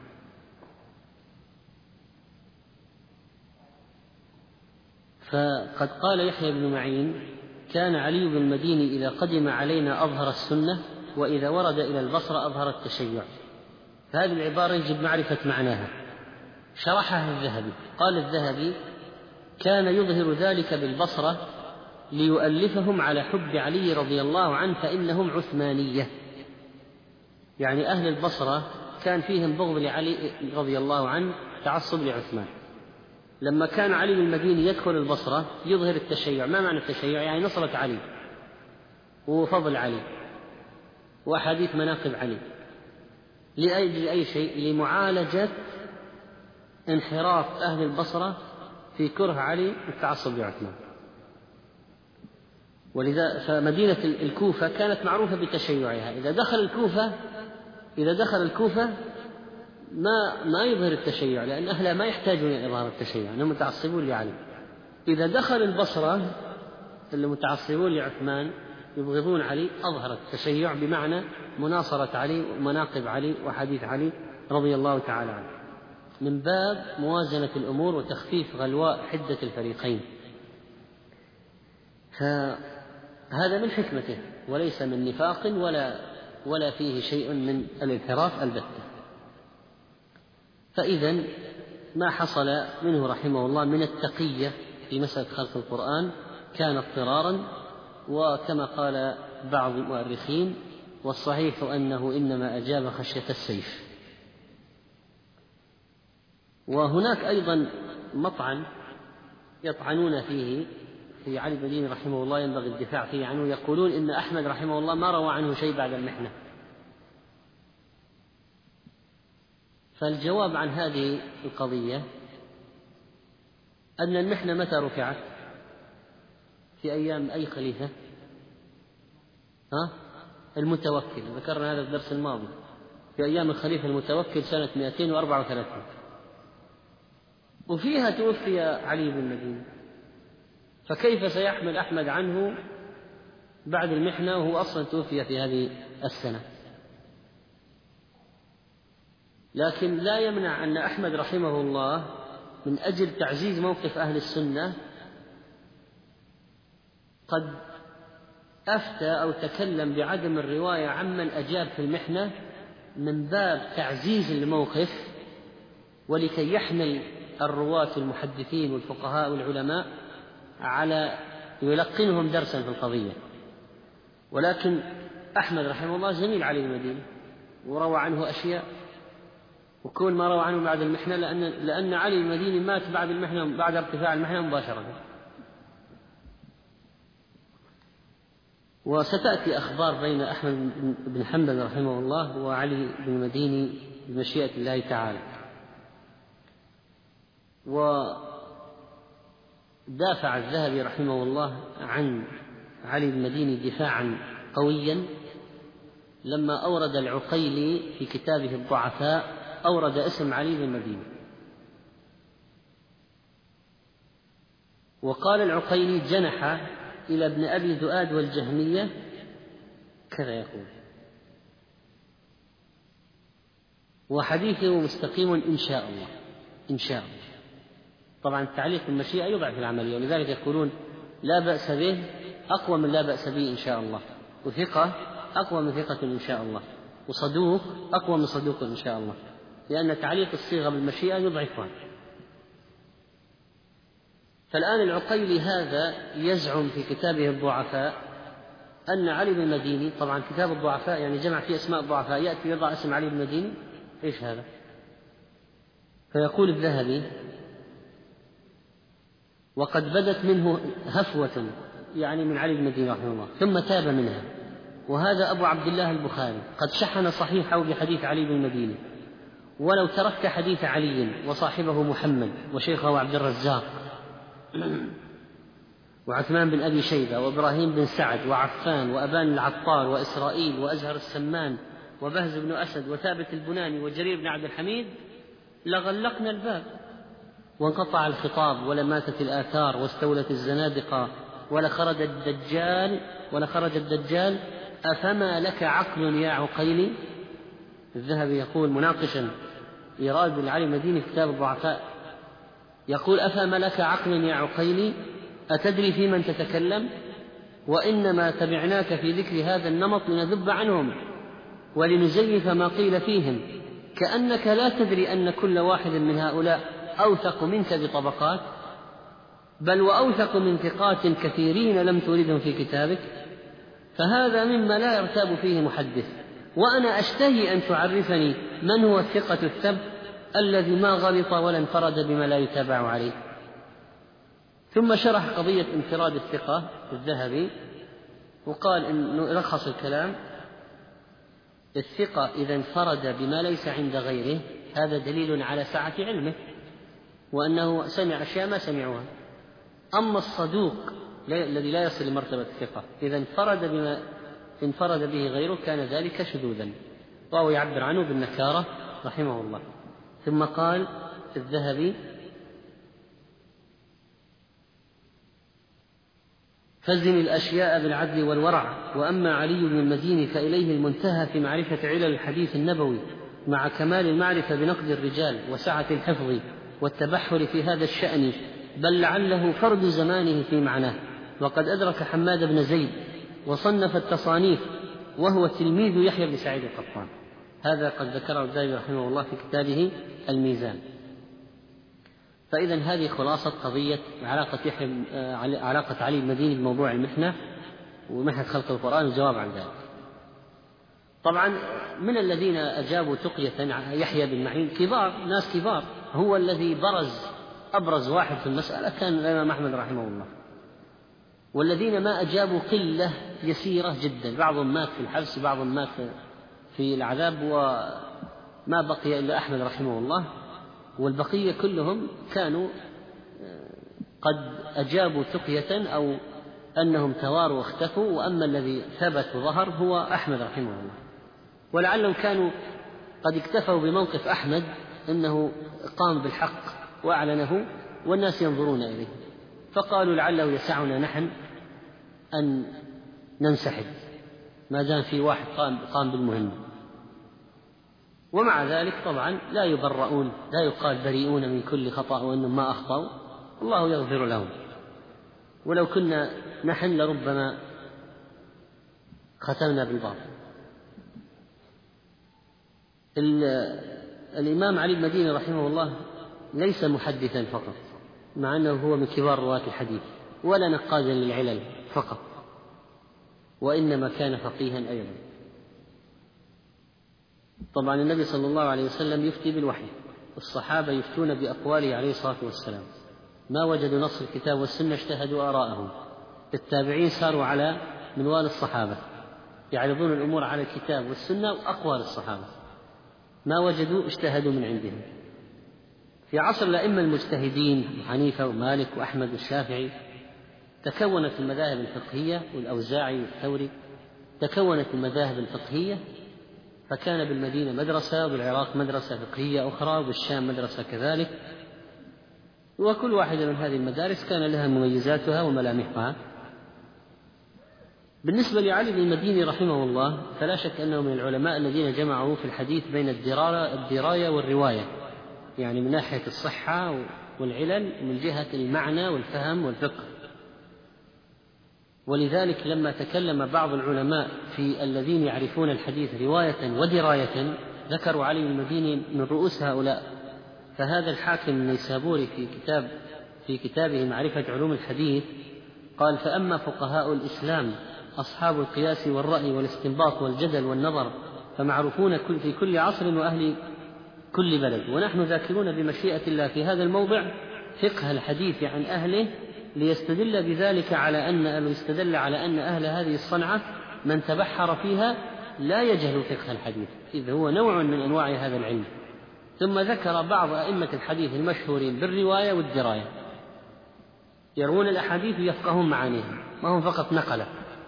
Speaker 1: فقد قال يحيى بن معين: كان علي بن المديني إذا قدم علينا أظهر السنة، وإذا ورد إلى البصرة أظهر التشيع. فهذه العبارة يجب معرفة معناها. شرحها الذهبي، قال الذهبي: كان يظهر ذلك بالبصرة ليؤلفهم على حب علي رضي الله عنه، فإنهم عثمانية، يعني أهل البصرة كان فيهم بغض لعلي رضي الله عنه، تعصب لعثمان. لما كان علي بن المديني يدخل البصرة يظهر التشيع. ما معنى التشيع؟ يعني نصرة علي، وفضل علي وأحاديث مناقب علي، لأجل أي شيء؟ لمعالجة انحراف أهل البصرة في كره علي والتعصب لعثمان. ولذا فمدينة الكوفة كانت معروفة بتشيعها. إذا دخل الكوفة ما يظهر التشيع، لأن أهلها ما يحتاجون إلى إظهار التشيع، أنهم متعصبون لعلي. إذا دخل البصرة المتعصبون لعثمان يبغضون علي، أظهر التشيع بمعنى مناصرة علي ومناقب علي وحديث علي رضي الله تعالى عنه، من باب موازنة الأمور وتخفيف غلواء حدة الفريقين. فهذا من حكمته وليس من نفاق ولا فيه شيء من الانحراف البتة. فإذا ما حصل منه رحمه الله من التقية في مسألة خلق القرآن كان اضطرارا، وكما قال بعض المؤرخين: والصحيح أنه إنما أجاب خشية السيف. وهناك أيضا مطعن يطعنون فيه في علي بن المديني رحمه الله ينبغي الدفاع فيه عنه، يقولون إن أحمد رحمه الله ما روى عنه شيء بعد المحنة. فالجواب عن هذه القضية أن المحنة متى رفعت؟ في أيام أي خليفة؟ المتوكل، ذكرنا هذا في الدرس الماضي، في أيام الخليفة المتوكل سنة 234، وفيها توفي علي بن المديني. فكيف سيحمل أحمد عنه بعد المحنة وهو أصلا توفي في هذه السنة؟ لكن لا يمنع أن أحمد رحمه الله من أجل تعزيز موقف أهل السنة قد أفتى أو تكلم بعدم الرواية عمن أجاب في المحنة من باب تعزيز الموقف، ولكي يحمل الرواة المحدثين والفقهاء والعلماء على يلقنهم درسا في القضية. ولكن أحمد رحمه الله زميل علي بن المديني وروى عنه أشياء، وكل ما روى عنه بعد المحنة لأن علي بن المديني مات بعد المحنة، بعد ارتفاع المحنة مباشرة. وستأتي أخبار بين أحمد بن حنبل رحمه الله وعلي بن المديني بمشيئة الله تعالى. ودافع الذهبي رحمه الله عن علي بن المديني دفاعا قويا لما أورد العقيلي في كتابه الضعفاء أورد اسم علي بن المديني، وقال العقيلي: جنح إلى ابن أبي ذؤاد والجهمية، كذا يقول، وحديثه مستقيم إن شاء الله. إن شاء الله طبعا التعليق بالمشيئة يضعف العملية، ولذلك يقولون لا بأس به أقوى من لا بأس به إن شاء الله، وثقة أقوى من ثقة إن شاء الله، وصدوق أقوى من صدوق إن شاء الله، لأن تعليق الصيغة بالمشيئة يضعفها. فالآن العقيلي هذا يزعم في كتابه الضعفاء أن علي بن المديني، طبعا كتاب الضعفاء يعني جمع فيه أسماء الضعفاء، يأتي يضع اسم علي بن المديني، إيش هذا؟ فيقول الذهبي: وقد بدت منه هفوة، يعني من علي بن المديني رحمه الله، ثم تاب منها. وهذا أبو عبد الله البخاري قد شحن صحيحه بحديث علي بن المديني، ولو ترك حديث علي وصاحبه محمد وشيخه عبد الرزاق وعثمان بن أبي شيبة وإبراهيم بن سعد وعفان وأبان العطار وإسرائيل وأزهر السمان وبهز بن أسد وثابت البناني وجرير بن عبد الحميد لغلقنا الباب وانقطع الخطاب ولماتت الآثار واستولت الزنادقة ولخرج الدجال أفما لك عقل يا عقيلي؟ الذهبي يقول مناقشا إيراد العلي المديني في كتاب الضعفاء، يقول: أفما لك عقل يا عقيلي؟ أتدري في من تتكلم؟ وإنما تبعناك في ذكر هذا النمط لنذب عنهم ولنزيف ما قيل فيهم، كأنك لا تدري أن كل واحد من هؤلاء أوثق منك بطبقات، بل وأوثق من ثقات كثيرين لم توردهم في كتابك، فهذا مما لا يرتاب فيه محدث، وأنا أشتهي أن تعرفني من هو الثقة الثبت الذي ما غلط ولا انفرد بما لا يتابع عليه. ثم شرح قضية انفراد الثقة الذهبي وقال إنه يلخص الكلام: الثقة إذا انفرد بما ليس عند غيره هذا دليل على سعة علمه وأنه سمع أشياء ما سمعوها. أما الصدوق الذي لا يصل لمرتبة الثقة إذا انفرد بما انفرد به غيره كان ذلك شذوذا، وهو يعبر عنه بالنكارة رحمه الله. ثم قال الذهبي: فزن الأشياء بالعدل والورع. وأما علي بن المديني فإليه المنتهى في معرفة علل الحديث النبوي مع كمال المعرفة بنقد الرجال وسعة الحفظ والتبحر في هذا الشأن، بل لعله فرد زمانه في معناه، وقد أدرك حماد بن زيد وصنف التصانيف، وهو تلميذ يحيى بن سعيد القطان. هذا قد ذكره الذهبي رحمه الله في كتابه الميزان. فإذا هذه خلاصة قضية علاقة علي المديني بموضوع المحنة ومحنة خلق القرآن والجواب عن ذلك. طبعا من الذين أجابوا تقية يحيى بن معين ناس كبار، هو الذي أبرز واحد في المسألة كان الإمام أحمد رحمه الله، والذين ما أجابوا قلة يسيرة جدا، بعضهم مات في الحبس، بعضهم مات في العذاب، وما بقي إلا أحمد رحمه الله، والبقية كلهم كانوا قد أجابوا تقية أو أنهم تواروا واختفوا. وأما الذي ثبت وظهر هو أحمد رحمه الله، ولعلهم كانوا قد اكتفوا بموقف أحمد أنه قام بالحق وأعلنه والناس ينظرون إليه، فقالوا لعله يسعنا نحن أن ننسحب ما دام في واحد قام بالمهمة. ومع ذلك طبعا لا يبرؤون، لا يقال بريئون من كل خطأ وأنهم ما أخطأوا، الله يغفر لهم. ولو كنا نحن لربما ختمنا بالباطل. الإمام علي المديني رحمه الله ليس محدثا فقط، مع أنه هو من كبار رواة الحديث، ولا نقادا للعلل فقط، وإنما كان فقيها أيضا. طبعا النبي صلى الله عليه وسلم يفتي بالوحي، الصحابة يفتون بأقواله عليه الصلاة والسلام، ما وجدوا نص الكتاب والسنة اجتهدوا آراءهم، التابعين ساروا على منوال الصحابة يعرضون الأمور على الكتاب والسنة وأقوال الصحابة، ما وجدوا اجتهدوا من عندهم. في عصر الأئمة المجتهدين أبو حنيفة ومالك وأحمد والشافعي تكونت المذاهب الفقهية، والأوزاعي والثوري تكونت المذاهب الفقهية، فكان بالمدينة مدرسة، وبالعراق مدرسة فقهية أخرى، وبالشام مدرسة كذلك، وكل واحدة من هذه المدارس كان لها مميزاتها وملامحها. بالنسبة لعلي بن المديني رحمه الله فلا شك أنه من العلماء الذين جمعوا في الحديث بين الدراية والرواية، يعني من ناحية الصحة والعلل ومن جهة المعنى والفهم والفقه. ولذلك لما تكلم بعض العلماء في الذين يعرفون الحديث رواية ودراية ذكروا علي بن المديني من رؤوس هؤلاء. فهذا الحاكم النيسابوري في كتابه معرفة علوم الحديث قال: فأما فقهاء الإسلام أصحاب القياس والرأي والاستنباط والجدل والنظر فمعروفون في كل عصر وأهل كل بلد، ونحن ذاكرون بمشيئة الله في هذا الموضع فقه الحديث عن أهله، ليستدل بذلك على أن أهل هذه الصنعة من تبحر فيها لا يجهل فقه الحديث، إذ هو نوع من أنواع هذا العلم. ثم ذكر بعض أئمة الحديث المشهورين بالرواية والدراية، يروون الأحاديث ويفقهون معانيها، ما هم فقط نقلة.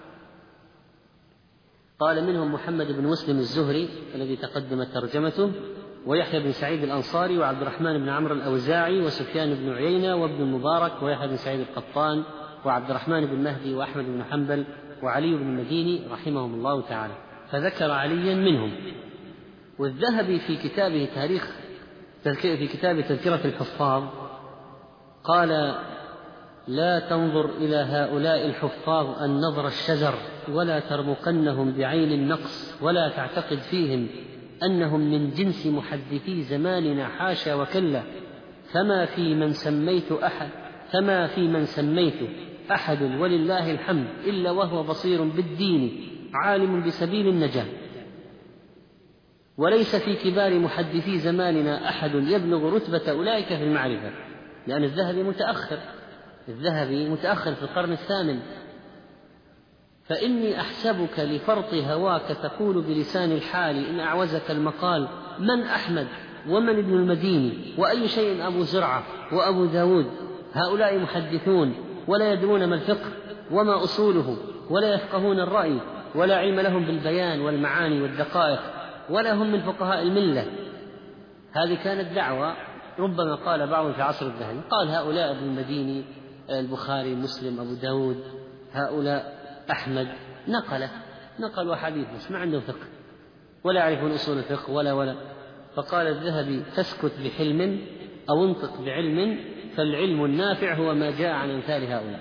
Speaker 1: قال: منهم محمد بن مسلم الزهري الذي تقدمت ترجمته، ويحيى بن سعيد الأنصاري، وعبد الرحمن بن عمرو الأوزاعي، وسفيان بن عيينة، وابن المبارك، ويحيى بن سعيد القطان، وعبد الرحمن بن مهدي، وأحمد بن حنبل، وعلي بن المديني رحمهم الله تعالى، فذكر عليا منهم. والذهبي في كتاب تذكرة الحفاظ قال: لا تنظر إلى هؤلاء الحفاظ النظر الشزر، ولا ترمقنهم بعين النقص، ولا تعتقد فيهم أنهم من جنس محدثي زماننا، حاشا وكلا. فما في من سميت أحد ولله الحمد إلا وهو بصير بالدين عالم بسبيل النجاة، وليس في كبار محدثي زماننا أحد يبلغ رتبة أولئك في المعرفة. لأن الذهبي متأخر في القرن الثامن، فإني أحسبك لفرط هواك تقول بلسان الحال إن أعوزك المقال من أحمد ومن ابن المديني وأي شيء أبو زرعة وأبو داود، هؤلاء محدثون ولا يدرون ما الفقه وما أصوله ولا يفقهون الرأي ولا علم لهم بالبيان والمعاني والدقائق ولا هم من فقهاء الملة. هذه كانت دعوة ربما قال بعض في عصر الذهبي، قال هؤلاء ابن المديني البخاري مسلم أبو داود هؤلاء أحمد، نقلوا حديث بس ما عندهم فقه ولا يعرفون أصول الفقه ولا. فقال الذهبي فاسكت بحلم أو انطق بعلم، فالعلم النافع هو ما جاء عن أمثال هؤلاء،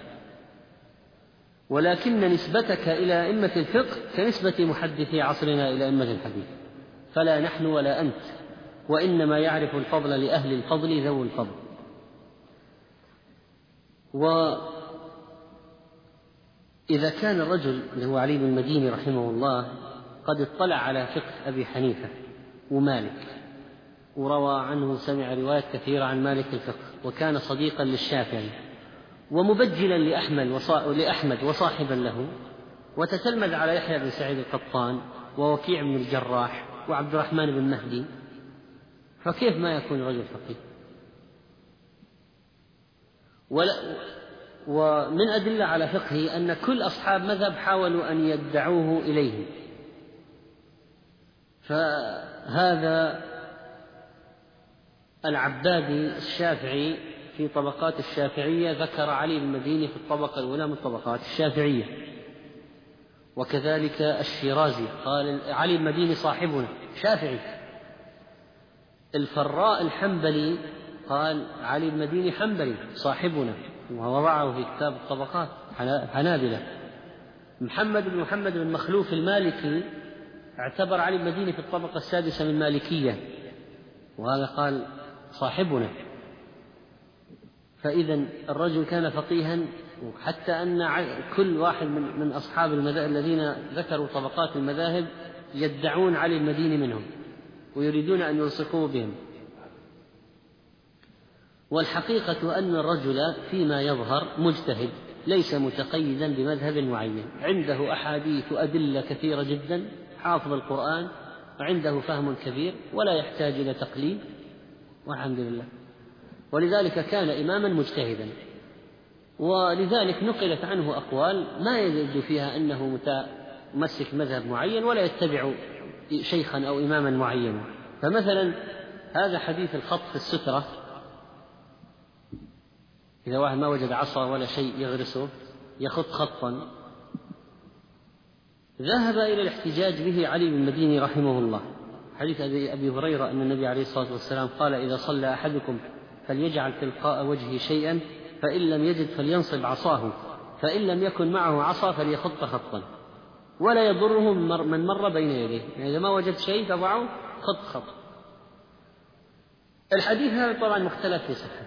Speaker 1: ولكن نسبتك إلى أئمة الفقه كنسبة محدثي عصرنا إلى أئمة الحديث، فلا نحن ولا أنت، وإنما يعرف الفضل لأهل الفضل ذو الفضل. وإذا كان الرجل اللي هو علي بن المديني رحمه الله قد اطلع على فقه أبي حنيفة ومالك وروى عنه سمع روايات كثيرة عن مالك الفقه، وكان صديقا للشافعي ومبجلا لأحمد وصاحبا له، وتتلمذ على يحيى بن سعيد القطان ووكيع بن الجراح وعبد الرحمن بن مهدي، فكيف ما يكون رجل فقيه؟ ومن أدلة على فقهه أن كل أصحاب مذهب حاولوا أن يدعوه إليه، فهذا العبادي الشافعي في طبقات الشافعية ذكر علي بن المديني في الطبقة الأولى من طبقات الشافعية، وكذلك الشيرازي قال علي بن المديني صاحبنا شافعي. الفراء الحنبلي قال علي بن المديني حنبلي صاحبنا، ووضعه في كتاب الطبقات حنابلة. محمد بن مخلوف المالكي اعتبر علي بن المديني في الطبقة السادسة من المالكية، وهذا قال صاحبنا. فإذا الرجل كان فقيها، حتى أن كل واحد من أصحاب المذاهب الذين ذكروا طبقات المذاهب يدعون علي المديني منهم ويريدون أن يلصقوه بهم. والحقيقة أن الرجل فيما يظهر مجتهد ليس متقيدا بمذهب معين، عنده أحاديث وأدلة كثيرة جدا، حافظ القرآن وعنده فهم كبير ولا يحتاج إلى تقليد، والحمد لله. ولذلك كان إماما مجتهدا، ولذلك نقلت عنه أقوال ما يجد فيها أنه متمسك مذهب معين ولا يتبع شيخا أو إماما معينا. فمثلا هذا حديث الخط في السترة، إذا واحد ما وجد عصا ولا شيء يغرسه يخط خطا، ذهب إلى الاحتجاج به علي بن المديني رحمه الله. حديث أبي هريرة أن النبي عليه الصلاة والسلام قال إذا صلى أحدكم فليجعل تلقاء وجهه شيئا، فإن لم يجد فلينصب عصاه، فإن لم يكن معه عصا فليخط خطا ولا يضره من مر بين يديه، يعني إذا ما وجد شيء تضعه خط. الحديث هذا طبعا مختلف في صحته،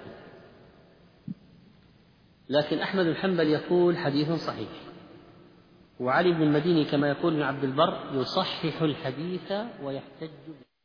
Speaker 1: لكن أحمد الحنبل يقول حديث صحيح، وعلي بن المديني كما يقول ابن عبد البر يصحح الحديث ويحتج به.